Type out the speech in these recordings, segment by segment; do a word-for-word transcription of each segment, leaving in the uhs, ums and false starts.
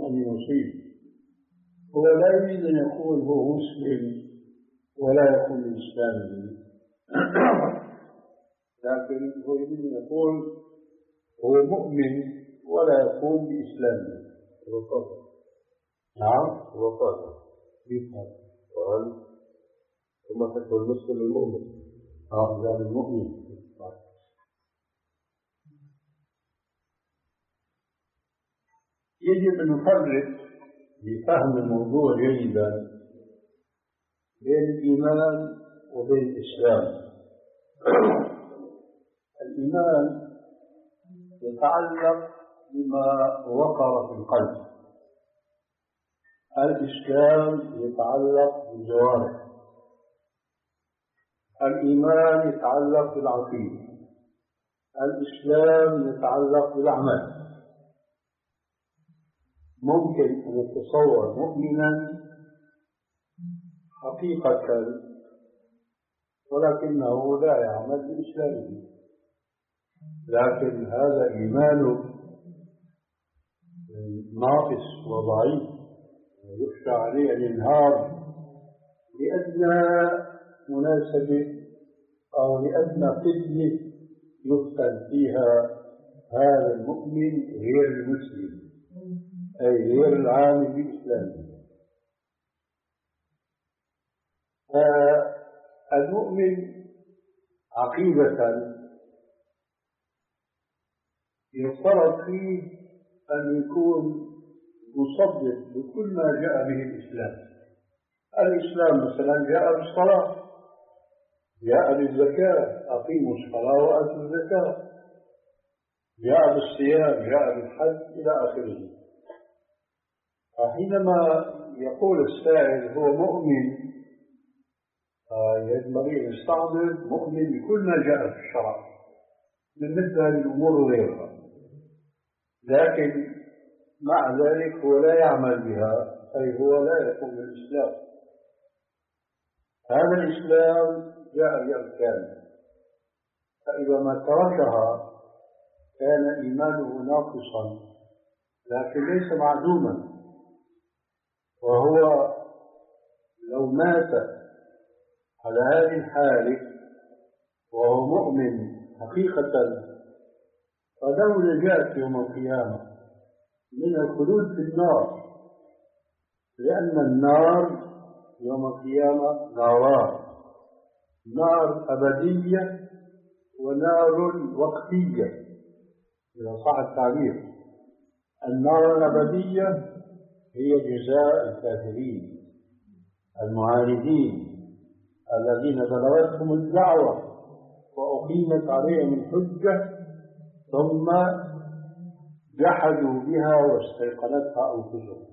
أن يصيب. هو لا يريد أن يقول هو مسلم ولا يقول إسلامي، لكن هو يريد أن يقول هو مؤمن ولا يقول بإسلامه. وقال نعم وقال يفهم وأن ثم حكم المسلم المؤمن هذا المؤمن. يجب أن نفرق لفهم الموضوع جيدا بين الإيمان وبين الإسلام. الإيمان يتعلق بما وقر في القلب، الإسلام يتعلق بالجوارح. الإيمان يتعلق بالعقيدة، الإسلام يتعلق بالأعمال. ممكن أن يتصور مؤمنا حقيقة ولكنه لا يعمل بإسلامه، لكن هذا إيمانه ناقص وضعيف ويخشى عليه أن ينهار لأدنى مناسبة أو لأدنى فتنة يفتن فيها هذا المؤمن غير المسلم، أي غير العامل بإسلامه. فالمؤمن عقيدة يفترض فيه أن يكون مصدق بكل ما جاء به الإسلام. الإسلام مثلا جاء بالصلاة، جاء بالزكاة، أقيموا الصلاة وآتوا الزكاة، جاء بالصيام، جاء بالحج إلى آخره. فحينما يقول السائل هو مؤمن، ينبغي أن يستعمل مؤمن بكل ما جاء في الشرع من مثل هذه الأمور وغيرها، لكن مع ذلك هو لا يعمل بها، أي هو لا يقوم بالإسلام. هذا الإسلام جاء بأركان، فإذا ما تركها كان إيمانه ناقصا لكن ليس معدوما. وهو لو مات على هذه الحالة وهو مؤمن حقيقة فله نجاة يوم القيامة من الخلود في النار، لأن النار يوم القيامة ناران: نار أبدية ونار وقتية إذا صح التعبير. النار الأبدية هي جزاء الكافرين المعاندين الذين بلغتهم الدعوة وأقيمت عليهم الحجة ثم جحدوا بها واستيقنتها أنفسهم.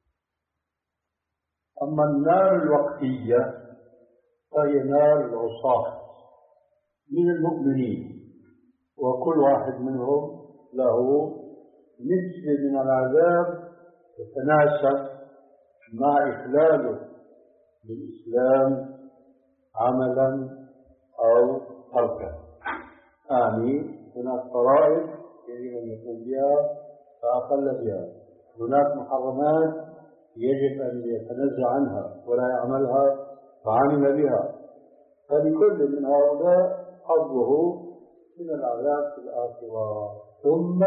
أما النار الوقتية فهي نار العصاة من المؤمنين، وكل واحد منهم له نسبة من العذاب يتناسب مع إخلاله بالإسلام عملا أو تركا. يعني هناك فرائض يجب أن يقوم بها فأقل بها، هناك محرمات يجب أن يتنزه عنها ولا يعملها فعمل بها. فلكل من هؤلاء حظه من العذاب في الآخرة. ثم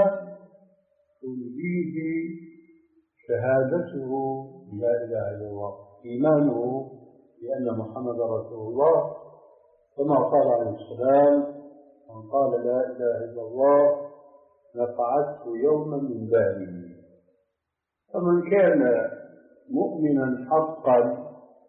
تنجيه شهادته لا إله إلا الله، إيمانه بأن محمد رسول الله، كما قال عليه السلام: من قال لا إله إلا الله نفعته يوما من باله. فمن كان مؤمنا حقا،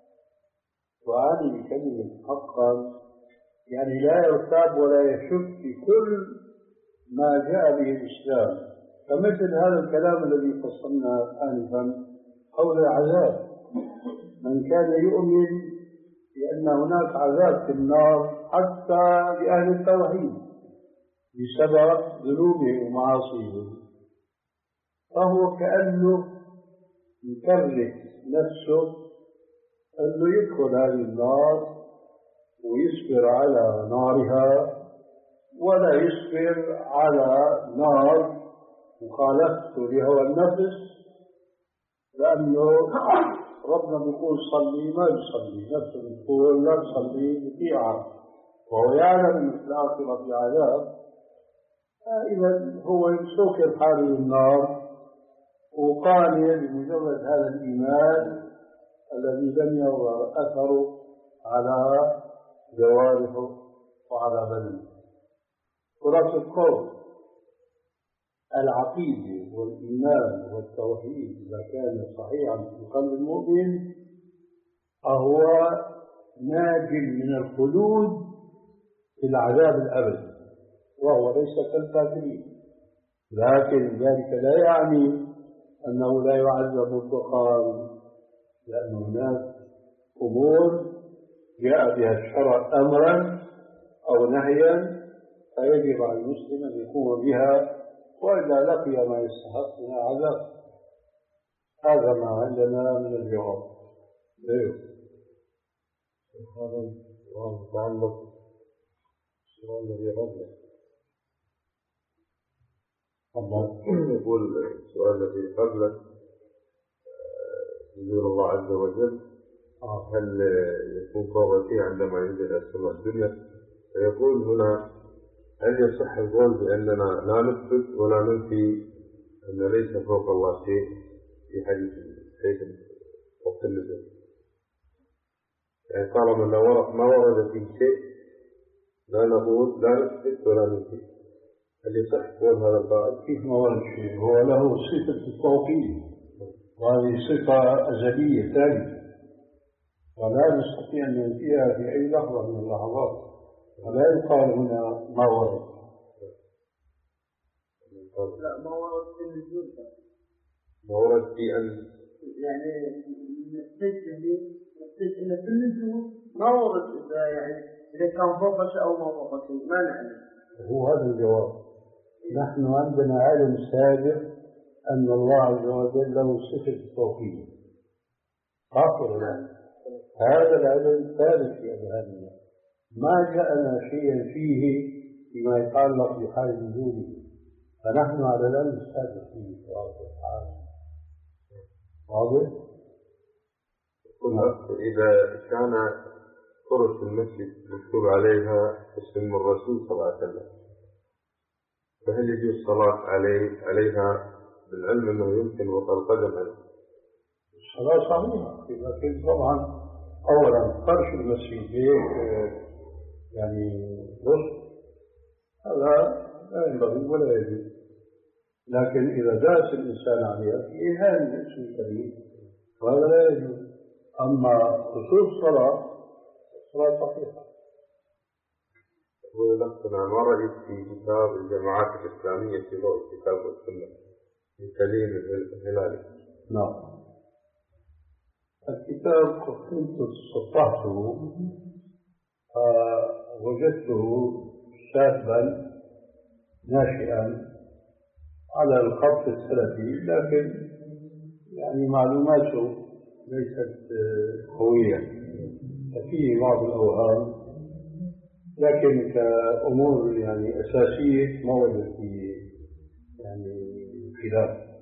وهذه كلمة حقا يعني لا يرتاب ولا يشك في كل ما جاء به الإسلام، فمثل هذا الكلام الذي قصرنا آنفا حول العذاب. من كان يؤمن بأن هناك عذاب في النار حتى لأهل التوحيد بسبب ذنوبهم ومعاصيهم، فهو كأنه يكرس نفسه أنه يدخل هذه النار ويصبر على نارها ولا يصبر على نار مخالفته لهوى النفس لأنه ربنا بيقول صلي ما يصلي، نفسه بتقول لا تصلي بطيعة، وهو يعلم أن في الآخرة في عذاب. إذا هو يسوق حاله النار وقانع بمجرد هذا الإيمان الذي لم يظهر أثره على جوارحه وعلى بدنه. خلاصة القول العقيدة والإيمان والتوحيد إذا كان صحيحا في قلب المؤمن فهو ناج من الخلود في العذاب الأبدي، وهو ليس كالكافرين. لكن ذلك لا يعني أنه لا يعذب مطلقا، لأن هناك أمور جاء بها الشرع أمرا أو نهيا فيجب على المسلم أن يقوم بها، وإذا لقي ما يستحق من العذاب. هذا ما عندنا من الجواب. هذا السؤال متعلق السؤال الذي قبله. يقول السؤال الذي قبله يقول الله عز وجل هل يكون فوق فيه عندما ينزل السماء الدنيا؟ فيقول هنا هل يصح القول بأننا لا نثبت ولا ننفي أن ليس فوق الله شيء في حديث حيث وقت النزول؟ يعني طالما ما ورد فيه شيء لا نقول لا نثبت ولا ننفي، هل يصح قول هذا القائل؟ كيف ما ورد شيء؟ هو له صفة التوقيت، وهذه صفة أزلية ثابتة ولا نستطيع أن ننفيها في أي لحظة من اللحظات، ولا يقال هنا ما ورد. لا ما ورد في النزول، ما ورد في أن يعني نستجد إن في النزول ما ورد إذا يعني إذا كان فوق شيء أو ما فوق شيء ما نعلم. هو هذا الجواب. نحن عندنا علم سابق أن الله عز وجل له صفة التوقيت، خاطر ولا هذا العلم ثابت في أذهاننا، ما جاءنا شيئا فيه فيما يتعلق بحال نزوله، فنحن على العلم السابق فيه سبحانه وتعالى. واضح؟ إذا كان فرش المسجد مكتوب عليها اسم الرسول صلى الله عليه وسلم، فهل يجوز الصلاة عليه عليها بالعلم أنه يمكن وقع القدم عليه؟ الصلاة صحيحة، لكن طبعا أولا فرش المسجد يعني رسل هذا لا ينبغي ولا يجوز، لكن إذا داس الإنسان عليها في إهانة الاسم الكريم فهذا لا يجوز. أما خصوص الصلاة الصلاة صحيحة. ولكن ما رأيت في كتاب الجماعات الإسلامية في ضوء الكتاب والسنة في سليم الهلالي؟ نعم، الكتاب كنت صفحته وجدته شابا ناشئا على الخط السلفي، لكن يعني معلوماته ليست قوية، فيه بعض الأوهام، لكن كأمور يعني أساسية ما وجد فيه يعني خلاف.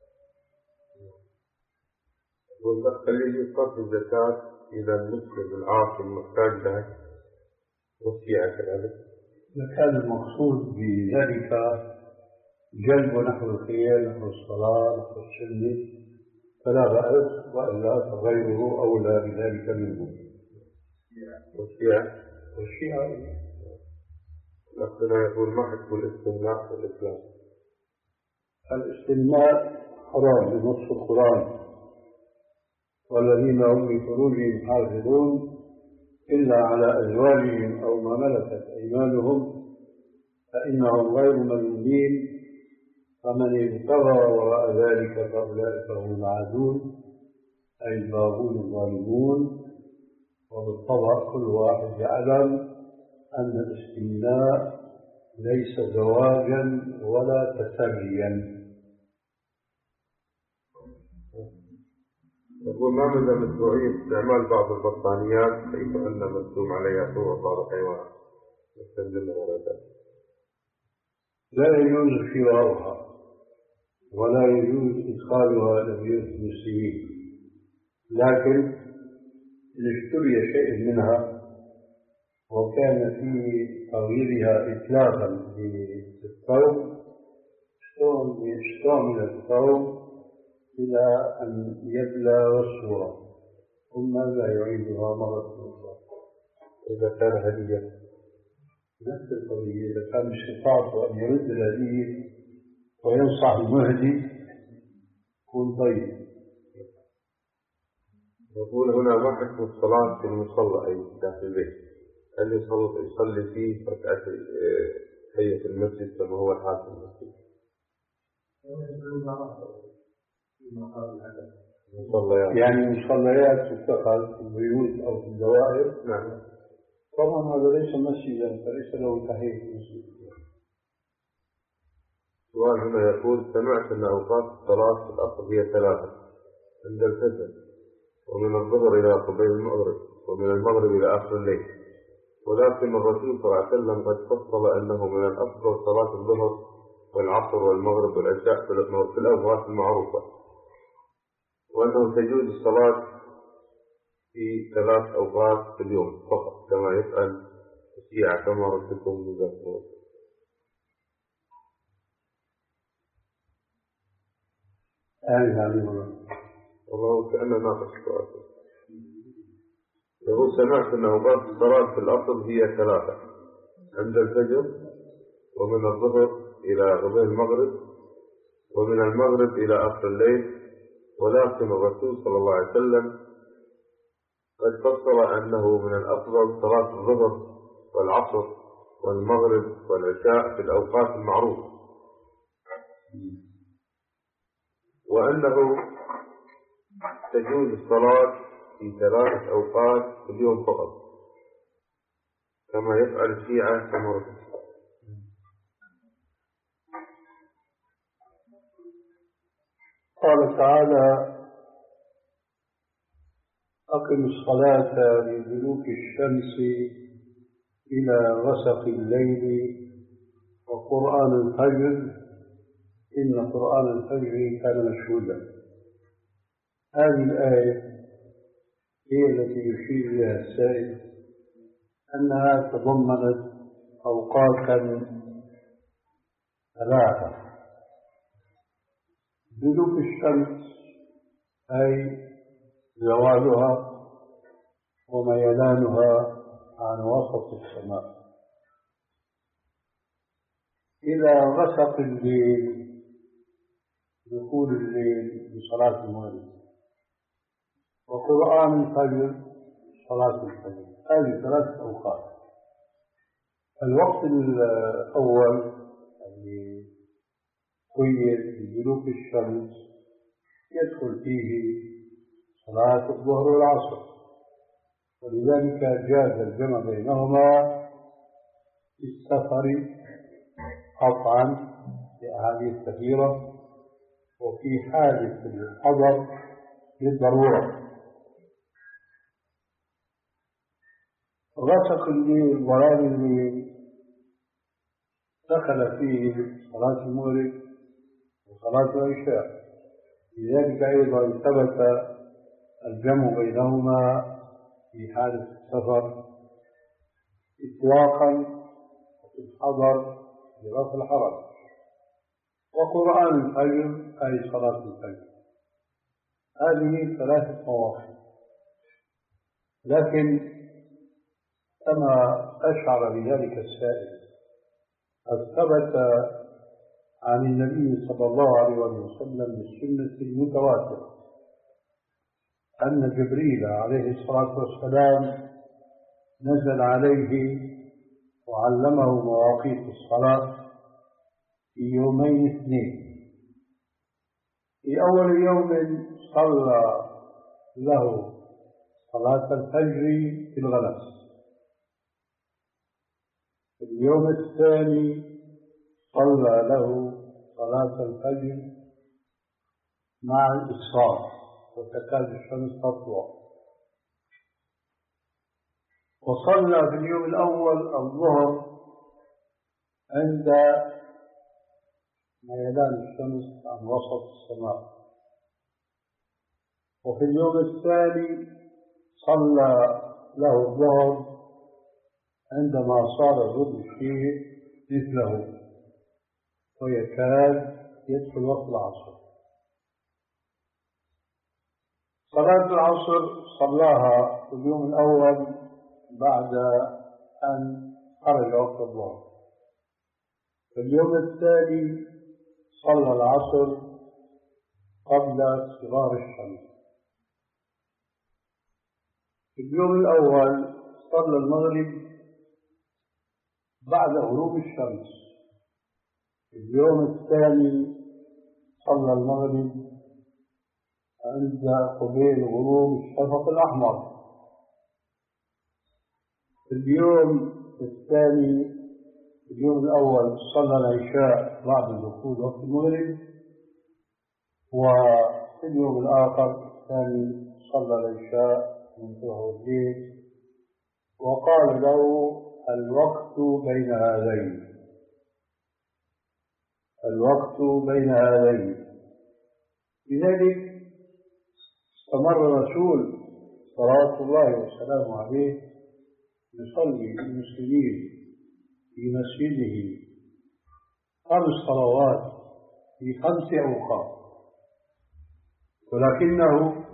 هل يجوز قصد الزكاة إذا المسلم العاصي محتاج لها وسيعة كذلك؟ إذا كان المقصود بذلك جلب نحو الخير نحو الصلاة نحو السنة فلا بأس، وإلا فغيره أولى بذلك منه. والشيعة والشيعة نحن يقول ما حكم الاستمناء في الإسلام؟ الاستمناء حرام بنص القرآن، والذين هم لفروجهم حافظون إلا على أزواجهم أو ما ملكت أيمانهم فإنهم غير ملومين، فمن ابتغى وراء ذلك فأولئك هم العادون أي الباغون الظالمون. وبالطبع كل واحد يعلم أن الاستمناء ليس زواجا ولا تسريا. يقول ما مدى مشروعية استعمال بعض البطانيات حيث أن مرسوم عليها صورة بعض الحيوانات مثل الجن والغيثان؟ لا يجوز شراؤها، ولا يجوز إدخالها إلى بيوت المسلمين، لكن إن اشتري شيء منها وكان في تغييرها إتلافا للثوب يستعمل الثوب إلى أن يبلى والصورة ثم لا يعيدها مرة أخرى. إذا كان هدية نفس القضية، إذا كان استطاعته أن يرد الهدية وينصح المهدي يكون طيب. يقول هنا ما حكم الصلاة في المصلى أي داخل البيت؟ هل يصلي يصلي فيه ركعة تحية في المسجد كما هو الحال في المسجد؟ مصليات يعني مصليات تتخذ في البيوت أو في الدوائر. نعم. طبعا هذا ليس مسجدا فليس له تحية في المسجد. سؤال هنا يقول سمعت أن أوقات الصلاة في الأصل هي ثلاثة عند الفجر ومن الظهر إلى قبيل المغرب ومن المغرب إلى آخر الليل، ولكن الرسول صلى الله عليه وسلم قد فصل أنه من الأفضل صلاة الظهر والعصر والمغرب والعشاء في الأوقات المعروفة، وأنه تجوز الصلاة في ثلاث أوقات في اليوم فقط كما يفعل الشيعة كما رسلتم بذلك. والله كأنه ناقص السؤال. يقول سمعت أن أوقات الصلاة في الأصل هي ثلاثة عند الفجر ومن الظهر إلى قبيل المغرب ومن المغرب إلى آخر الليل، ولكن الرسول صلى الله عليه وسلم قد فصل أنه من الأفضل صلاة الظهر والعصر والمغرب والعشاء في الأوقات المعروفة، وأنه تجوز الصلاة في ثلاثة أوقات في اليوم فقط كما يفعل الشيعة كما رسل. قال تعالى أقم الصلاة لدلوك الشمس إلى غسق الليل وقرآن الفجر إن قرآن الفجر كان مشهودا. هذه الآية هي التي يشير إليها السائل أنها تضمنت أوقاتا ثلاثة: دلوك الشمس أي زوالها وميلانها عن وسط السماء، إلى غسق الليل دخول الليل بصلاة المغرب، وقرآن الفجر صلاة الفجر. هذه ثلاث أوقات. الوقت الأول اللي قيد بدلوك الشمس يدخل فيه صلاة الظهر والعصر، ولذلك جاز الجمع بينهما في السفر قطعا لأحاديث كثيرة، وفي حالة الحضر للضرورة. غسق الليل ظلام الليل دخل فيه صلاة المغرب وصلاة العشاء، لذلك أيضا ثبت الجمع بينهما في حالة السفر إطلاقا وفي الحضر برفع الحرج. وقرآن الفجر أي صلاة الفجر. هذه ثلاثة مواقف، لكن كما أشعر بذلك السائل قد ثبت عن النبي صلى الله عليه وسلم بالسنة المتواترة أن جبريل عليه الصلاة والسلام نزل عليه وعلمه مواقيت الصلاة في يومين اثنين. في أول يوم صلى له صلاة الفجر في الغلس، في اليوم الثاني صلى له صلاة الفجر مع الإسفار وتكاد الشمس تطلع، وصلى في اليوم الأول الظهر عند ميلان الشمس عن وسط السماء. وفي اليوم الثاني صلى له الظهر عندما صار ظل الشيء مثله ويكاد يدخل وقت العصر. صلاة العصر صلاها في اليوم الأول بعد أن خرج وقت الظهر. في اليوم الثاني صلى العصر قبل صغار الشمس. في اليوم الأول صلى المغرب بعد غروب الشمس. في اليوم الثاني صلى المغرب عند قبيل غروب الشفق الأحمر. في اليوم الثاني في اليوم الأول صلى العشاء بعد دخول وقت المغرب. وفي اليوم الآخر الثاني صلى العشاء من ظهر الليل. وقال له الوقت بين هذين الوقت بين هذين لذلك استمر الرسول صلوات الله وسلامه عليه يصلي للمسلمين في مسجده خمس صلوات في خمس أوقات. ولكنه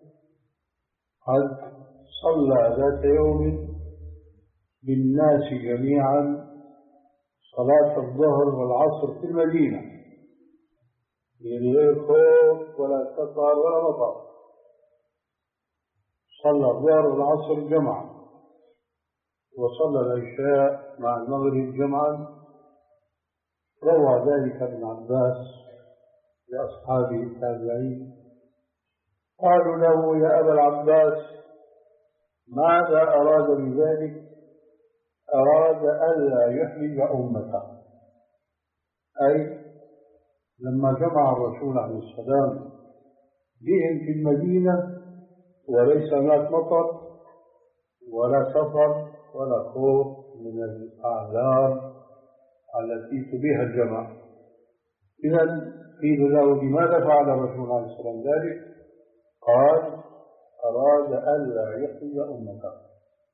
قد صلى ذات يوم بالناس جميعا صلاة الظهر والعصر في المدينة، يعني غير خوف ولا سفر ولا مطر. صلى الظهر والعصر جمعا، وصلى العشاء مع المغرب جمعا. روى ذلك ابن عباس لأصحابه التابعين. قالوا له يا أبا العباس ماذا أراد بذلك؟ أراد ألا يحرج أمته، أي لما جمع الرسول عليه السلام بهم في المدينة وليس هناك مطر ولا سفر ولا خوف من الأعذار التي تبيح الجمع. إذن قيل له لماذا فعل الرسول عليه السلام ذلك؟ قال أراد ألا يحرج أمته.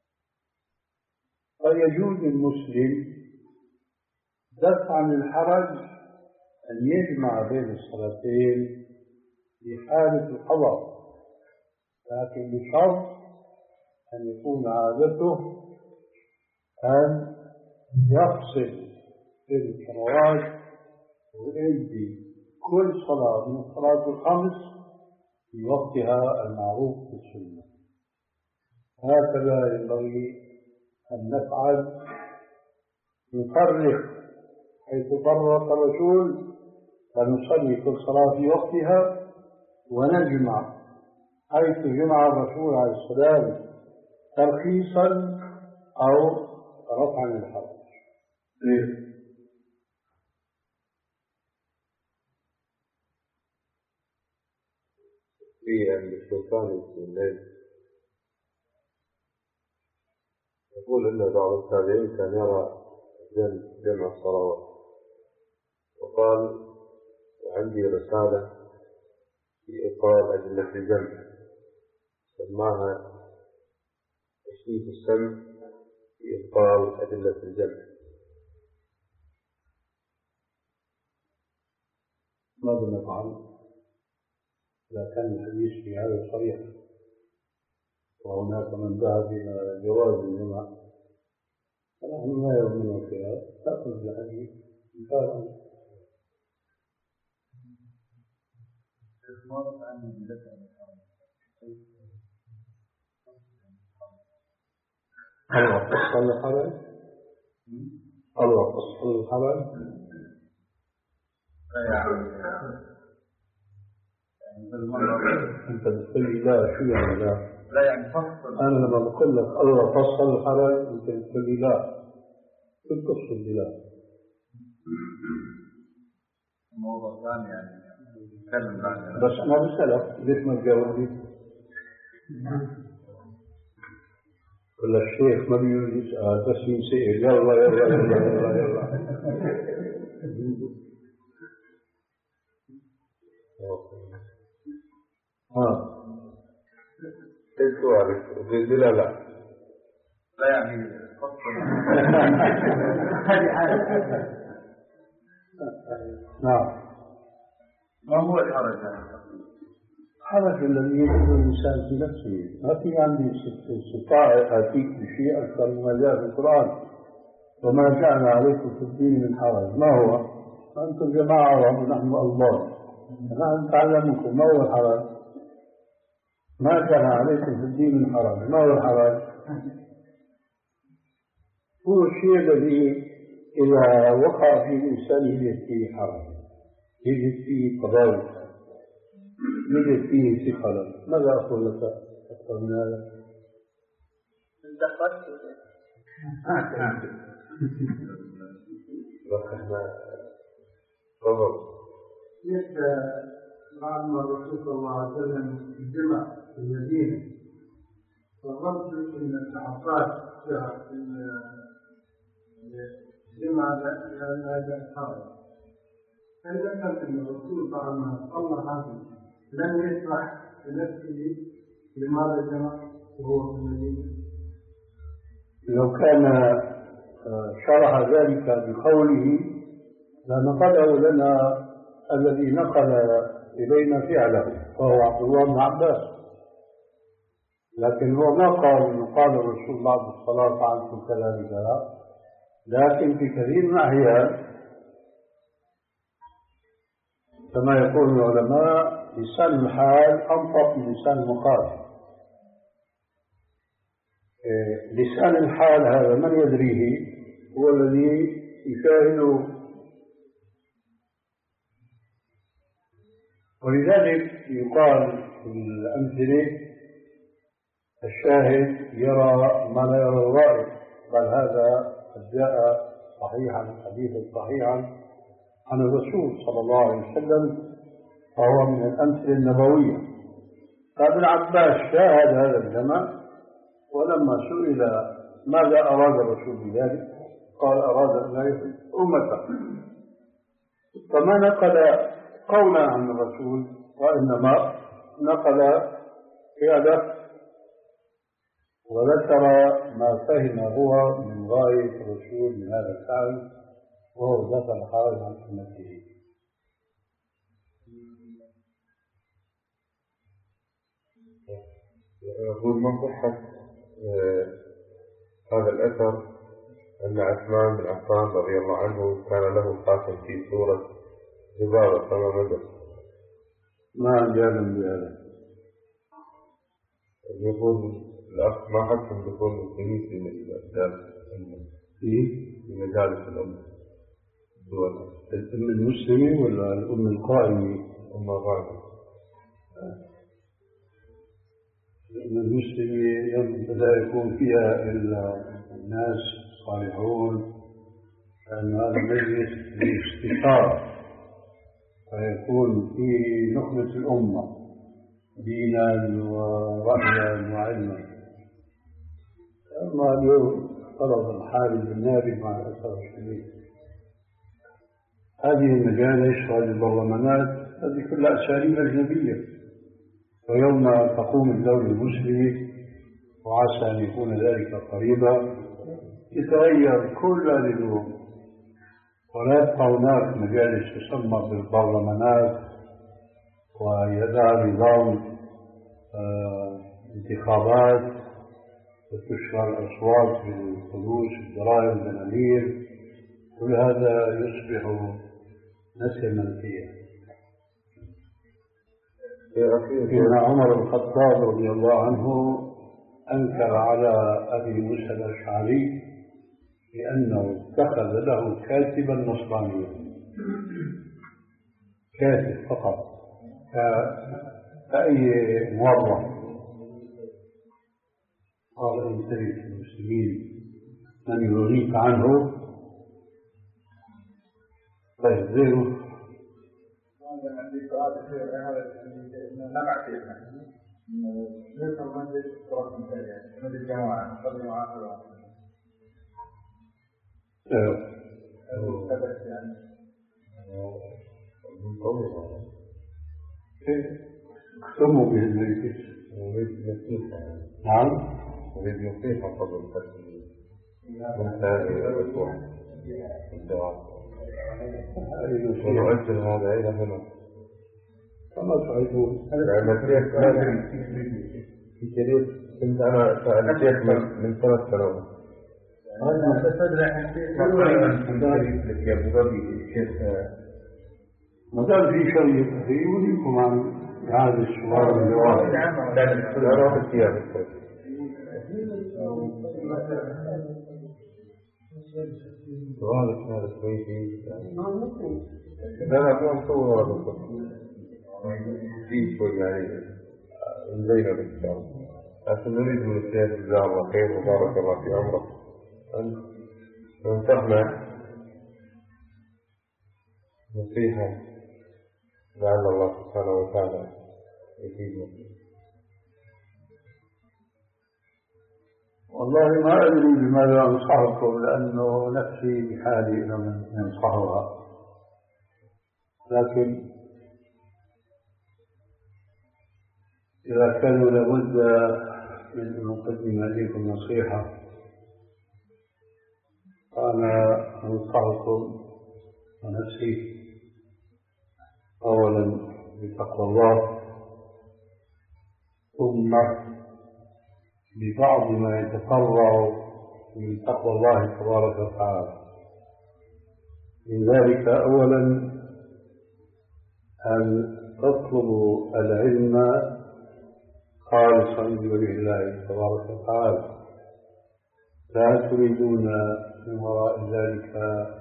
فيجوز المسلم دفعا الحرج أن يجمع بين الصلاتين في حالة الحضر، لكن بشرط أن يكون عادته أن يفصل بين الصلوات ويؤدي كل صلاة من الصلاة الخمس في وقتها المعروف بالسنة. هكذا ينبغي أن نفعل، نفرق حيث فرق الرسول فنصلي كل صلاة في وقتها، ونجمع حيث جمع الرسول عليه السلام ترخيصا أو رفعا للحرج. في عند الشيطان في الليل يقول إن بعض التابعين كان يرى جمع الصلوات، وقال وعندي رسالة في إقرار أدلة الجمع سماها تشريف السمع في إقرار أدلة الجمع. ماذا نفعل إذا كان الحديث في هذا صريح وهناك من ذهب إلى جواز الجمع؟ فنحن لا يهمنا في هذا، تأخذ الحديث مثالا. الله فصل الحرج الله فصل الحرج أنت بتقول لي لا، شو يعني لا؟ لا يعني فصل. أنا لما بقول لك الله فصل الحرج أنت بتقول لي لا، شو تفصل لي لا؟ موضوع ثاني يعني نتكلم عنه. بس أنا بسألك ليش ما تجاوبني؟ ولا الشيخ ما بيجوز يسأل بس ينسأل يلا يلا يلا يلا يلا ها ايش سؤالك؟ لا لا لا يعني هذه حاجة. نعم. ما هو الحرج؟ الحرج الذي يجد الإنسان في نفسه. ما في عندي استطاعة آتيك بشيء أكثر مما جاء في القرآن. وما جعل عليكم في الدين من حرج. ما هو؟ أنتم جماعة عرب ونحن الله، نحن نتعلمكم. ما هو الحرج؟ ما جعل عليكم في الدين من حرج. ما هو الحرج؟ هو الشيء الذي إذا وقع في الإنسان يجد فيه حرج، يجد فيه قضايا، يجد فيه ثقلا. ماذا أقول لك أكثر من هذا؟ بالنسبة بعد ما الرسول صلى الله عليه وسلم اجتمع في المدينة فظنت أن الصحابات في الجمعة لأن هذا الحرج. هل ذكرت أن الرسول بعد ما صلى هذا لم يشرح لنفسه لماذا جمع وهو في المدينة؟ لو كان شرح ذلك بقوله لنقله لنا الذي نقل إلينا فعله وهو عبد الله بن عباس، لكن هو ما قال قال الرسول بعد الصلاة عنكم كذلك، لكن في كثير من الأحيان كما يقول العلماء لسان الحال أنطق من لسان المقال. لسان الحال هذا من يدريه هو الذي يشاهده، ولذلك يقال في الأمثلة الشاهد يرى ما لا يرى الرائي، بل هذا قد جاء صحيحا حديثا صحيحا عن الرسول صلى الله عليه وسلم، فهو من الأمثلة النبوية. فابن عباس شاهد هذا الجمع، ولما سئل ماذا أراد الرسول بذلك قال أراد أن لا يفعل أمته، فما نقل قولا عن الرسول وإنما نقل فعله وذكر ما فهم هو من غاية الرسول من هذا الفعل، وهو دفع الحرج عن سنته. يقول ما صحة هذا الأثر أن عثمان بن عفان رضي الله عنه كان له خاتم في سورة جبارة فما مدى؟ ما جاء بهذا. يقول الأخ ما حكم دخول المسلمين في مجالس في مجالس الأمة الدول؟ الأمة المسلمة ولا الأمة القائمة؟ الأمة القائمة. الأمة المسلمة لا يكون فيها إلا الناس الصالحون، لأن هذا مجلس للاستشارة فيكون فيه نخبة الأمة دينا ورأيا وعلما. أما اليوم طلب الحال بالنار مع الأسف الشديد. هذه المجالس وهذه البرلمانات هذه كلها أساليب أجنبية، ويوم تقوم الدولة المسلمة وعسى أن يكون ذلك قريبا يتغير كل هذه الأمور، ولا يبقى هناك مجالس تسمى بالبرلمانات ويدعى نظام آه انتخابات وتشهر الأصوات بالفلوس الضرائب الدنانير، كل هذا يصبح نسما فيها. إن عمر بن الخطاب رضي الله عنه أنكر على أبي موسى الأشعري لأنه اتخذ له كاتبا نصرانيا، كاتب فقط كأي موظف. قال انتبه في المسلمين من يغنيك عنه فيهزره. اختموا به الميت. نريد نصيحة. نعم. نريد نصيحة قبل الختم من هذه الأسبوع الدعاء. ونؤجل هذا إلى هنا كما تعيدون. لأن الشيخ في كثير كنت أنا سأل الشيخ من من ثلاث سنوات. هذا تدري الشيخ ما دام في شيء يريكم عن هذا السؤال الجواب. لا أروح الثياب. سؤالك هذا شوي فيه لا لا مو مصور ولا مصور فيه شوي يعني زينا بالكلام لكن نريد من الشيخ جزاه الله خير وبارك الله في عمره أن ننصحنا نصيحة لعل الله سبحانه وتعالى يفيدنا. والله ما أدري بماذا أنصحكم لأنه نفسي بحالي لم ينصحها، لكن إذا كانوا لابد من أن أقدم إليكم نصيحة فأنا أنصحكم ونفسي أولا بتقوى الله، ثم ببعض ما يتفرع من تقوى الله تبارك وتعالى. من ذلك أولا أن تطلبوا العلم خالصا لوجه الله تبارك وتعالى، لا تريدون من وراء ذلك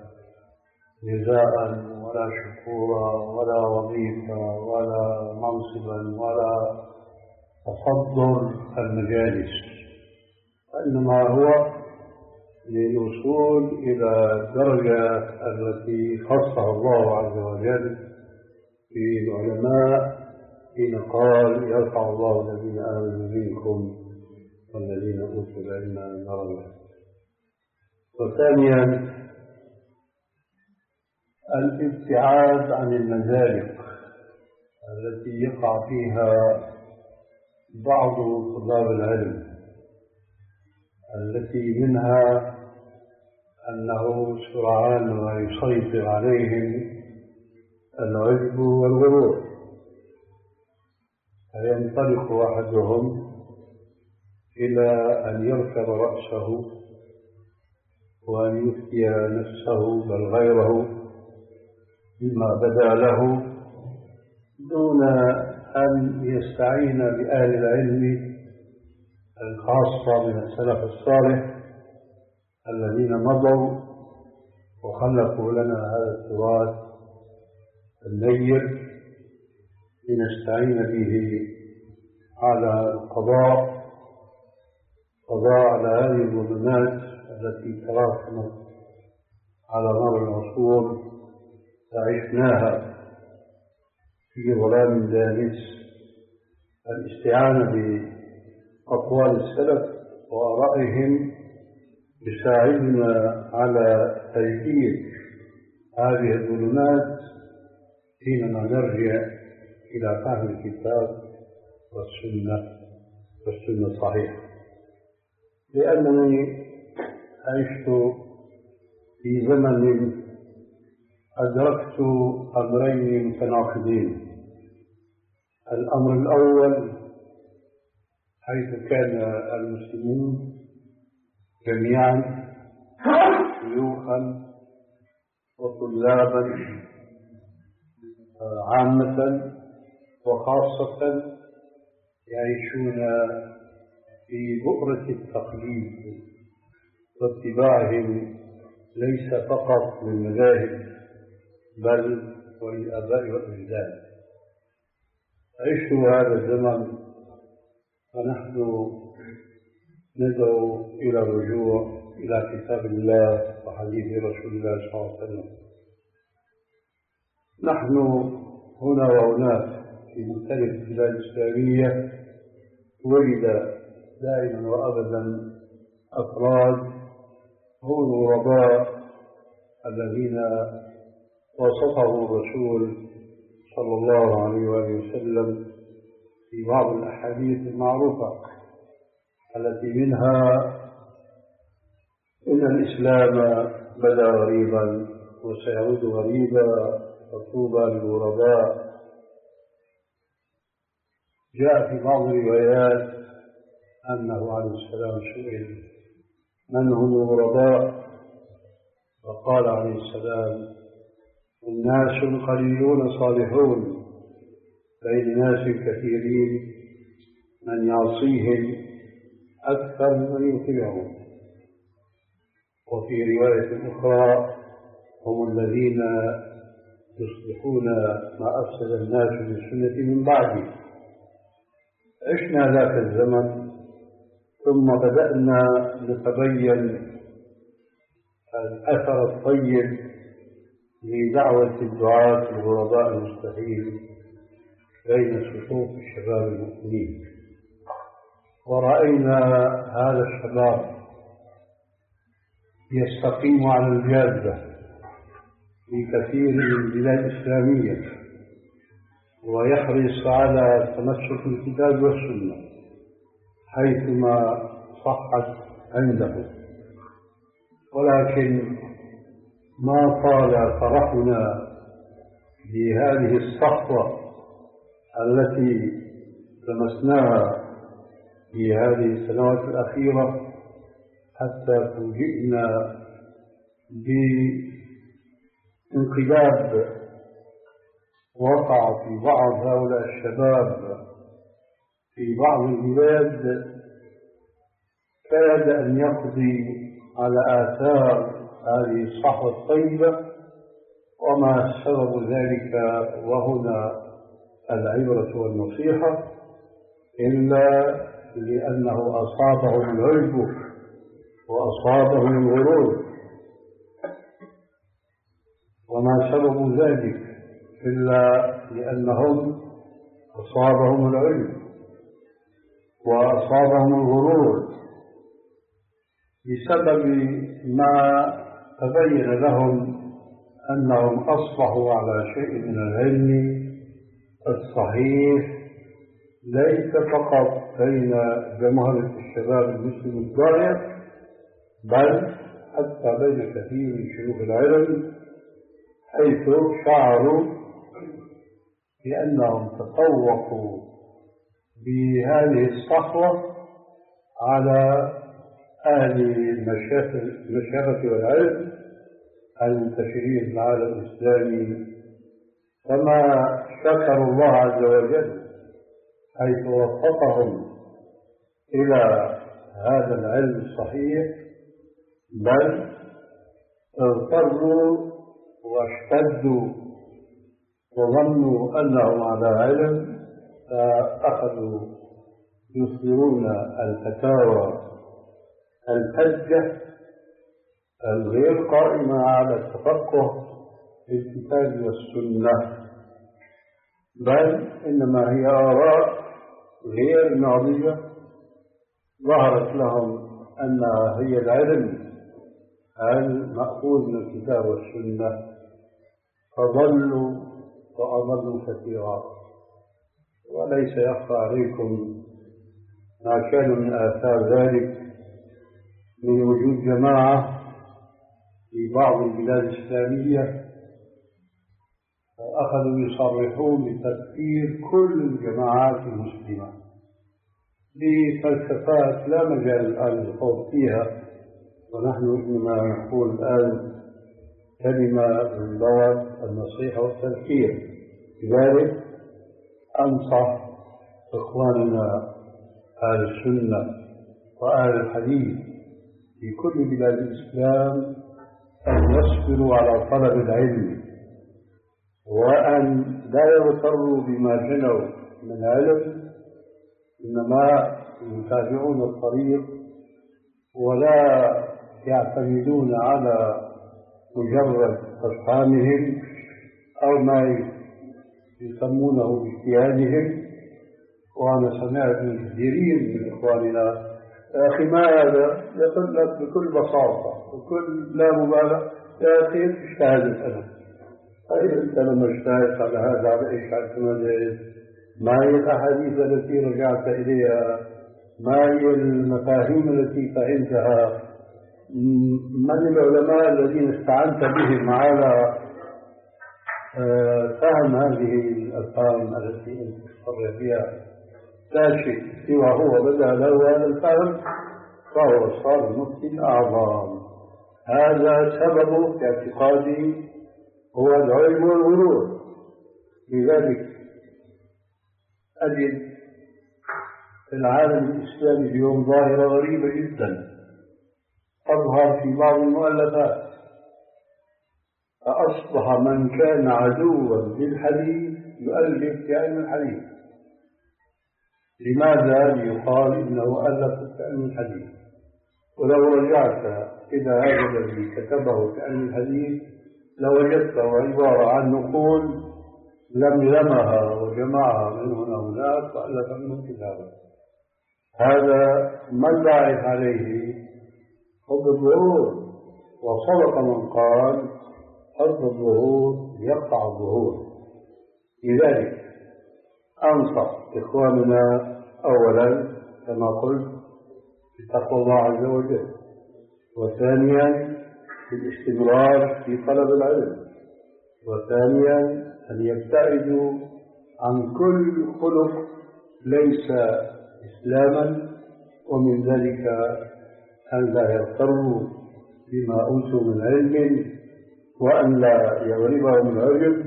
جزاء ولا شكورا ولا وظيفة ولا منصبا ولا تصدر المجالس، وإنما هو للوصول إلى الدرجة التي خصها الله عز وجل في العلماء حين قال يرفع الله الذين آمنوا منكم والذين أوتوا العلم درجة. وثانيا الابتعاد عن المزالق التي يقع فيها بعض طلاب العلم، التي منها أنه سرعان ما يسيطر عليهم العجب والغرور، فينطلق أحدهم إلى أن يركب رأسه وأن يفتي نفسه بل غيره بما بدا له دون أن يستعين بأهل العلم الخاصة من السلف الصالح الذين مضوا وخلقوا لنا هذا التراث النير لنستعين به على القضاء قضاء على هذه الظلمات التي تراكمت على مر العصور عشناها في ظلام دامس. الاستعانة بأقوال السلف وآرائهم يساعدنا على تجديد هذه الظلمات حينما نرجع إلى فهم الكتاب والسنة والسنة الصحيحة، لأنني عشت في زمن أدركت أمرين متناقضين. الأمر الأول حيث كان المسلمون جميعا شيوخا وطلابا عامة وخاصة يعيشون في بؤرة التقليد واتباعهم ليس فقط للمذاهب بل وللآباء والأجداد. عشت هذا الزمن ونحن ندعو إلى الرجوع إلى كتاب الله وحديث رسول الله صلى الله عليه وسلم. نحن هنا وهناك في مختلف البلاد الإسلامية وجد دائما وأبدا أفراد هم الغرباء الذين وصفه الرسول صلى الله عليه وآله وسلم في بعض الأحاديث المعروفة التي منها إن الإسلام بدأ غريبا وسيعود غريبا فطوبى للغرباء. جاء في بعض الروايات أنه عليه السلام سئل من هم الغرباء، فقال عليه السلام الناس قليلون صالحون بين ناس كثيرين من يعصيهم أكثر من يطيعهم. وفي رواية أخرى هم الذين يصلحون ما أفسد الناس بالسنة من بعده. عشنا ذاك الزمن ثم بدأنا نتبين الأثر الطيب لدعوة الدعاة الغرباء المستحيل بين صفوف الشباب المؤمنين، ورأينا هذا الشباب يستقيم على الجادة في كثير من البلاد الإسلامية ويحرص على تمسك الكتاب والسنة حيثما صحت عنده، ولكن ما طال فرحنا بهذه الصحوة التي لمسناها في هذه السنوات الأخيرة حتى فوجئنا بانقلاب وقع في بعض هؤلاء الشباب في بعض البلاد كاد أن يقضي على آثار هذه الصحوة الطيبة. وما سبب ذلك وهنا العبرة والنصيحة إلا لأنه أصابهم العجب وأصابهم الغرور. وما سبب ذلك إلا لأنهم أصابهم العجب وأصابهم الغرور بسبب ما تبين لهم أنهم أصبحوا على شيء من العلم الصحيح ليس فقط بين جمهرة الشباب المسلم الضائع بل حتى بين كثير من شيوخ العلم، حيث شعروا بأنهم تفوقوا بهذه الصحوة على أهل المشيخة والعلم المنتشرين في العالم الإسلامي، كما شكروا الله عز وجل حيث وفقهم إلى هذا العلم الصحيح، بل اغتروا واشتدوا وظنوا أنهم على علم فأخذوا يصدرون الفتاوى الفجة الغير قائمة على التفقه في الكتاب والسنة، بل إنما هي آراء غير ناضجة ظهرت لهم أنها هي العلم المأخوذ من الكتاب والسنة، فضلوا وأضلوا كثيرا. وليس يخفى عليكم ما كان من آثار ذلك من وجود جماعة في بعض البلاد الإسلامية أخذوا يصرحون بتكفير كل الجماعات المسلمة بفلسفات لا مجال الآن للخوض فيها، ونحن إنما نقول الآن كلمة من ذوات النصيحة والتذكير. لذلك أنصح إخواننا أهل السنة وأهل الحديث في كل بلاد الإسلام أن يصبروا على طلب العلم، وأن لا يغتروا بما جنوا من علم، إنما يتابعون الطريق ولا يعتمدون على مجرد أفهامهم أو ما يسمونه باجتهادهم. وأنا سمعت من كثيرين من إخواننا يا أخي ما هذا، يقول لك بكل بساطة بكل لا مبالغة يا أخي اجتهدت أنا. طيب أنت لما اجتهدت على هذا على إيش اعتمدت؟ ما هي الأحاديث التي رجعت إليها؟ ما هي المفاهيم التي فهمتها؟ من العلماء الذين استعنت بهم على فهم هذه الأفهام التي أنت تصرح بها؟ لا شيء سوى هو بدأ له هذا الفهم فهو صار المفتي الأعظم. هذا سببه في اعتقادي هو العلم والغرور. لذلك أجد في العالم الإسلامي اليوم ظاهرة غريبة جدا تظهر في بعض المؤلفات، فأصبح من كان عدوا للحديث يؤلف في علم الحديث. لماذا؟ ليقال إنه ألف في علم الحديث. ولو رجعت إلى هذا الذي كتبه في علم الحديث لوجدته عبارة عن نقول لملمها وجمعها من هنا وهناك وألف منه كتابا. هذا ما الباعث عليه؟ حب الظهور. وصدق من قال حب الظهور يقطع الظهور. لذلك أنصح إخواننا أولا كما قلت بتقوى الله عز وجل، وثانيا بالاستمرار في طلب العلم، وثانيا أن يبتعدوا عن كل خلق ليس إسلاما، ومن ذلك أن لا يغتروا بما أوتوا من علم، وأن لا يغلبهم العجب،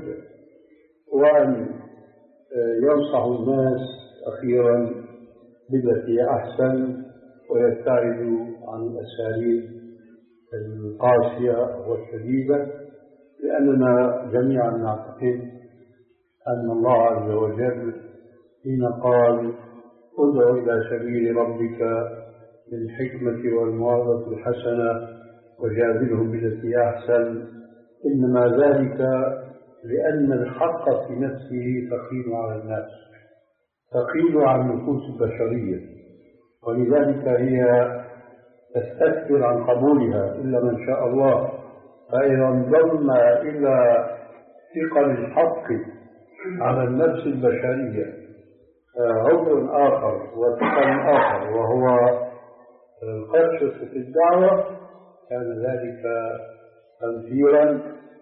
وأن ينصحوا الناس أخيرا بالتي أحسن، ويبتعدوا عن الأساليب القاسية والشديدة، لأننا جميعا نعتقد أن الله عز وجل حين قال ادع إلى سبيل ربك بالحكمة والموعظة الحسنة وجادلهم بالتي أحسن، إنما ذلك لأن الحق في نفسه ثقيل على الناس، ثقيل على النفوس البشرية، ولذلك هي تستكثر عن قبولها إلا من شاء الله. فإذا انضم إلى ثقل الحق على النفس البشرية عذر آخر وثقل آخر وهو القرشة في الدعوة، كان ذلك تنفيرا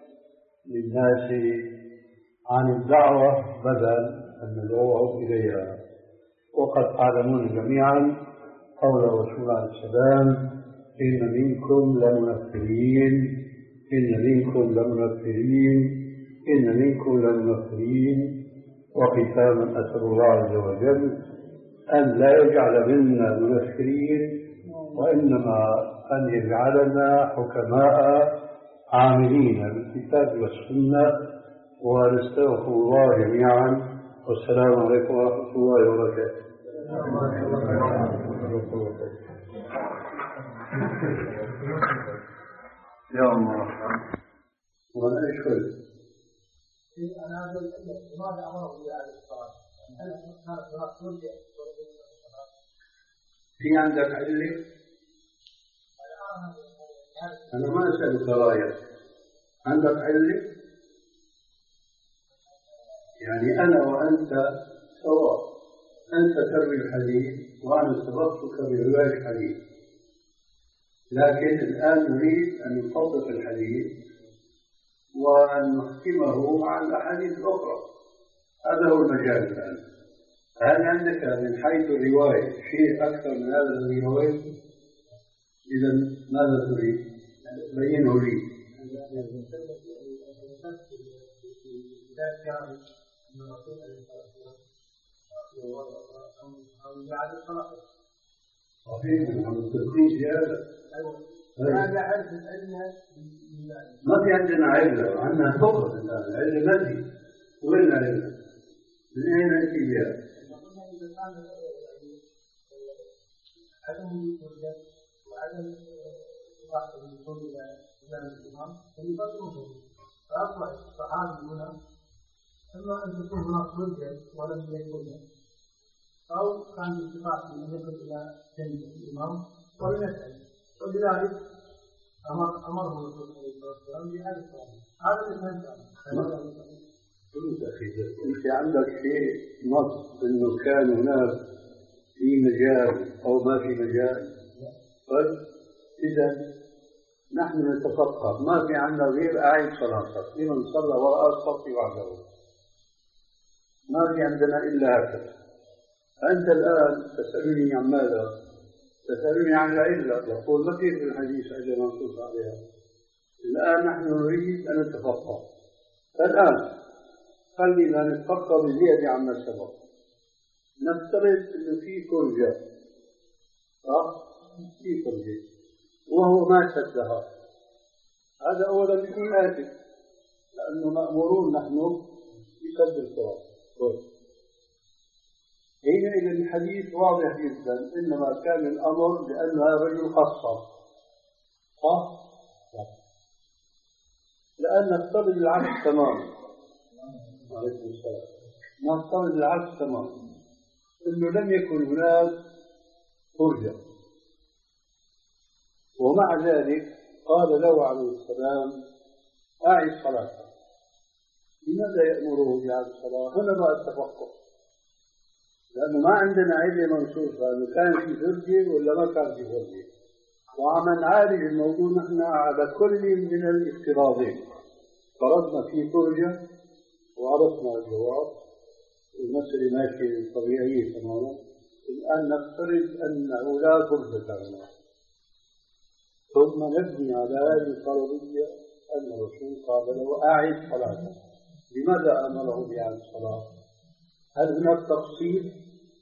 للناس عن الدعوة بدل أن ندعوهم إليها. وقد تعلمون جميعا قول الرسول عليه السلام إن منكم لمنفرين إن منكم لمنفرين إن منكم لمنفرين. وختاما أسأل الله عز وجل أن لا يجعل منا منفرين، وإنما أن يجعلنا حكماء عاملين بالكتاب والسنة. ونستغفر الله جميعا، والسلام عليكم ورحمة الله وبركاته. يا الله وأنا أشهد أنا أقول لماذا أمره بهذه الصلاة؟ هل كانت صلاة ترجع؟ في عندك علة؟ أنا ما أسألك رأيك، عندك علة؟ يعني أنا وأنت سواء، أنت تروي الحديث وأنا سبقتك برواية الحديث، لكن الآن نريد أن نطبق الحديث وأن نختمه مع الأحاديث الأخرى. هذا هو المجال الآن. هل عندك من حيث الرواية شيء أكثر من هذا الذي رويته؟ إذا ماذا تريد؟ بينه لي. صحيح، نحن متفقين في هذا. ما في عندنا علة، عندنا فقط الآن، علة ما في. وين العلة؟ من أين نأتي بها؟ عدم الوجود وعدم الواحد الوصول إلى إسلام الإمام فيفضلون. فأصبح الصحابي هنا إما أن تكون هناك حجة ولم يكن، أو كان باتفاق أن يصل إلى سن الإمام ولم يسأل، ولذلك أمر أمره الرسول صلى الله عليه وسلم بهذا السؤال. هذا الاثنين كان أنت عندك شيء نص إنه كان هناك في مجال أو ما في مجال؟ طيب إذا نحن نتفقه، ما في عندنا غير أعيد صلاتك لمن صلى وراء الصف وحده، ما في عندنا إلا هكذا. أنت الآن تسألني عن ماذا؟ تسألني عن العلة، يقول ما في في الحديث علة منصوص عليها. الآن نحن نريد أن نتفقه. الآن خلينا نتفقه بزيادة عما سبق. نفترض أنه في فرجة، صح؟ في فرجة وهو ما سدها، هذا أولا بيكون آثم، لأنه مأمورون نحن بسد الفرج. حينئذ الحديث واضح جدا، إنما كان الأمر لأن هذا الرجل قصر، صح؟ لأن نفترض العكس تماما. عليكم السلام. نفترض العكس تماما، إنه لم يكن هناك فرجة، ومع ذلك قال له عليه السلام أعد صلاتك. لماذا يأمره بإعادة الصلاة؟ هنا بقى التفقه، لأنه ما عندنا علة منصوصة أنه كان في فرجة ولا ما كان في فرجة، وعم نعالج الموضوع نحن على كل من الافتراضين. فرضنا في فرجة وعرفنا الجواب، المسألة ماشية طبيعية تماما. الآن نفترض أنه لا فرجة هنا، ثم نبني على هذه الفرضية أن الرسول قال له أعد صلاتك. لماذا أمره بإعادة الصلاة؟ هل هناك تفصيل؟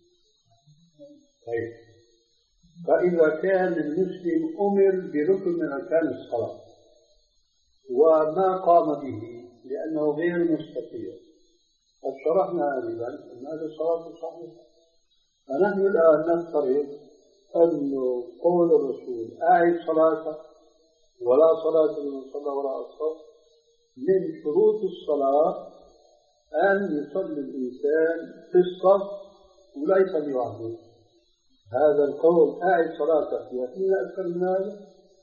طيب، فإذا كان المسلم أمر بركن من أركان الصلاة وما قام به لأنه غير مستطيع، قد شرحنا آنفا أن هذه الصلاة صحيحة. فنحن الآن نفترض أن قول الرسول أعد صلاتك ولا صلاة لمن صلى وراء الصف من شروط الصلاة أن يصلي الإنسان في الصف ولا يصلي وحده. هذا القول أعد صلاتك يأتينا أكثر من هذا؟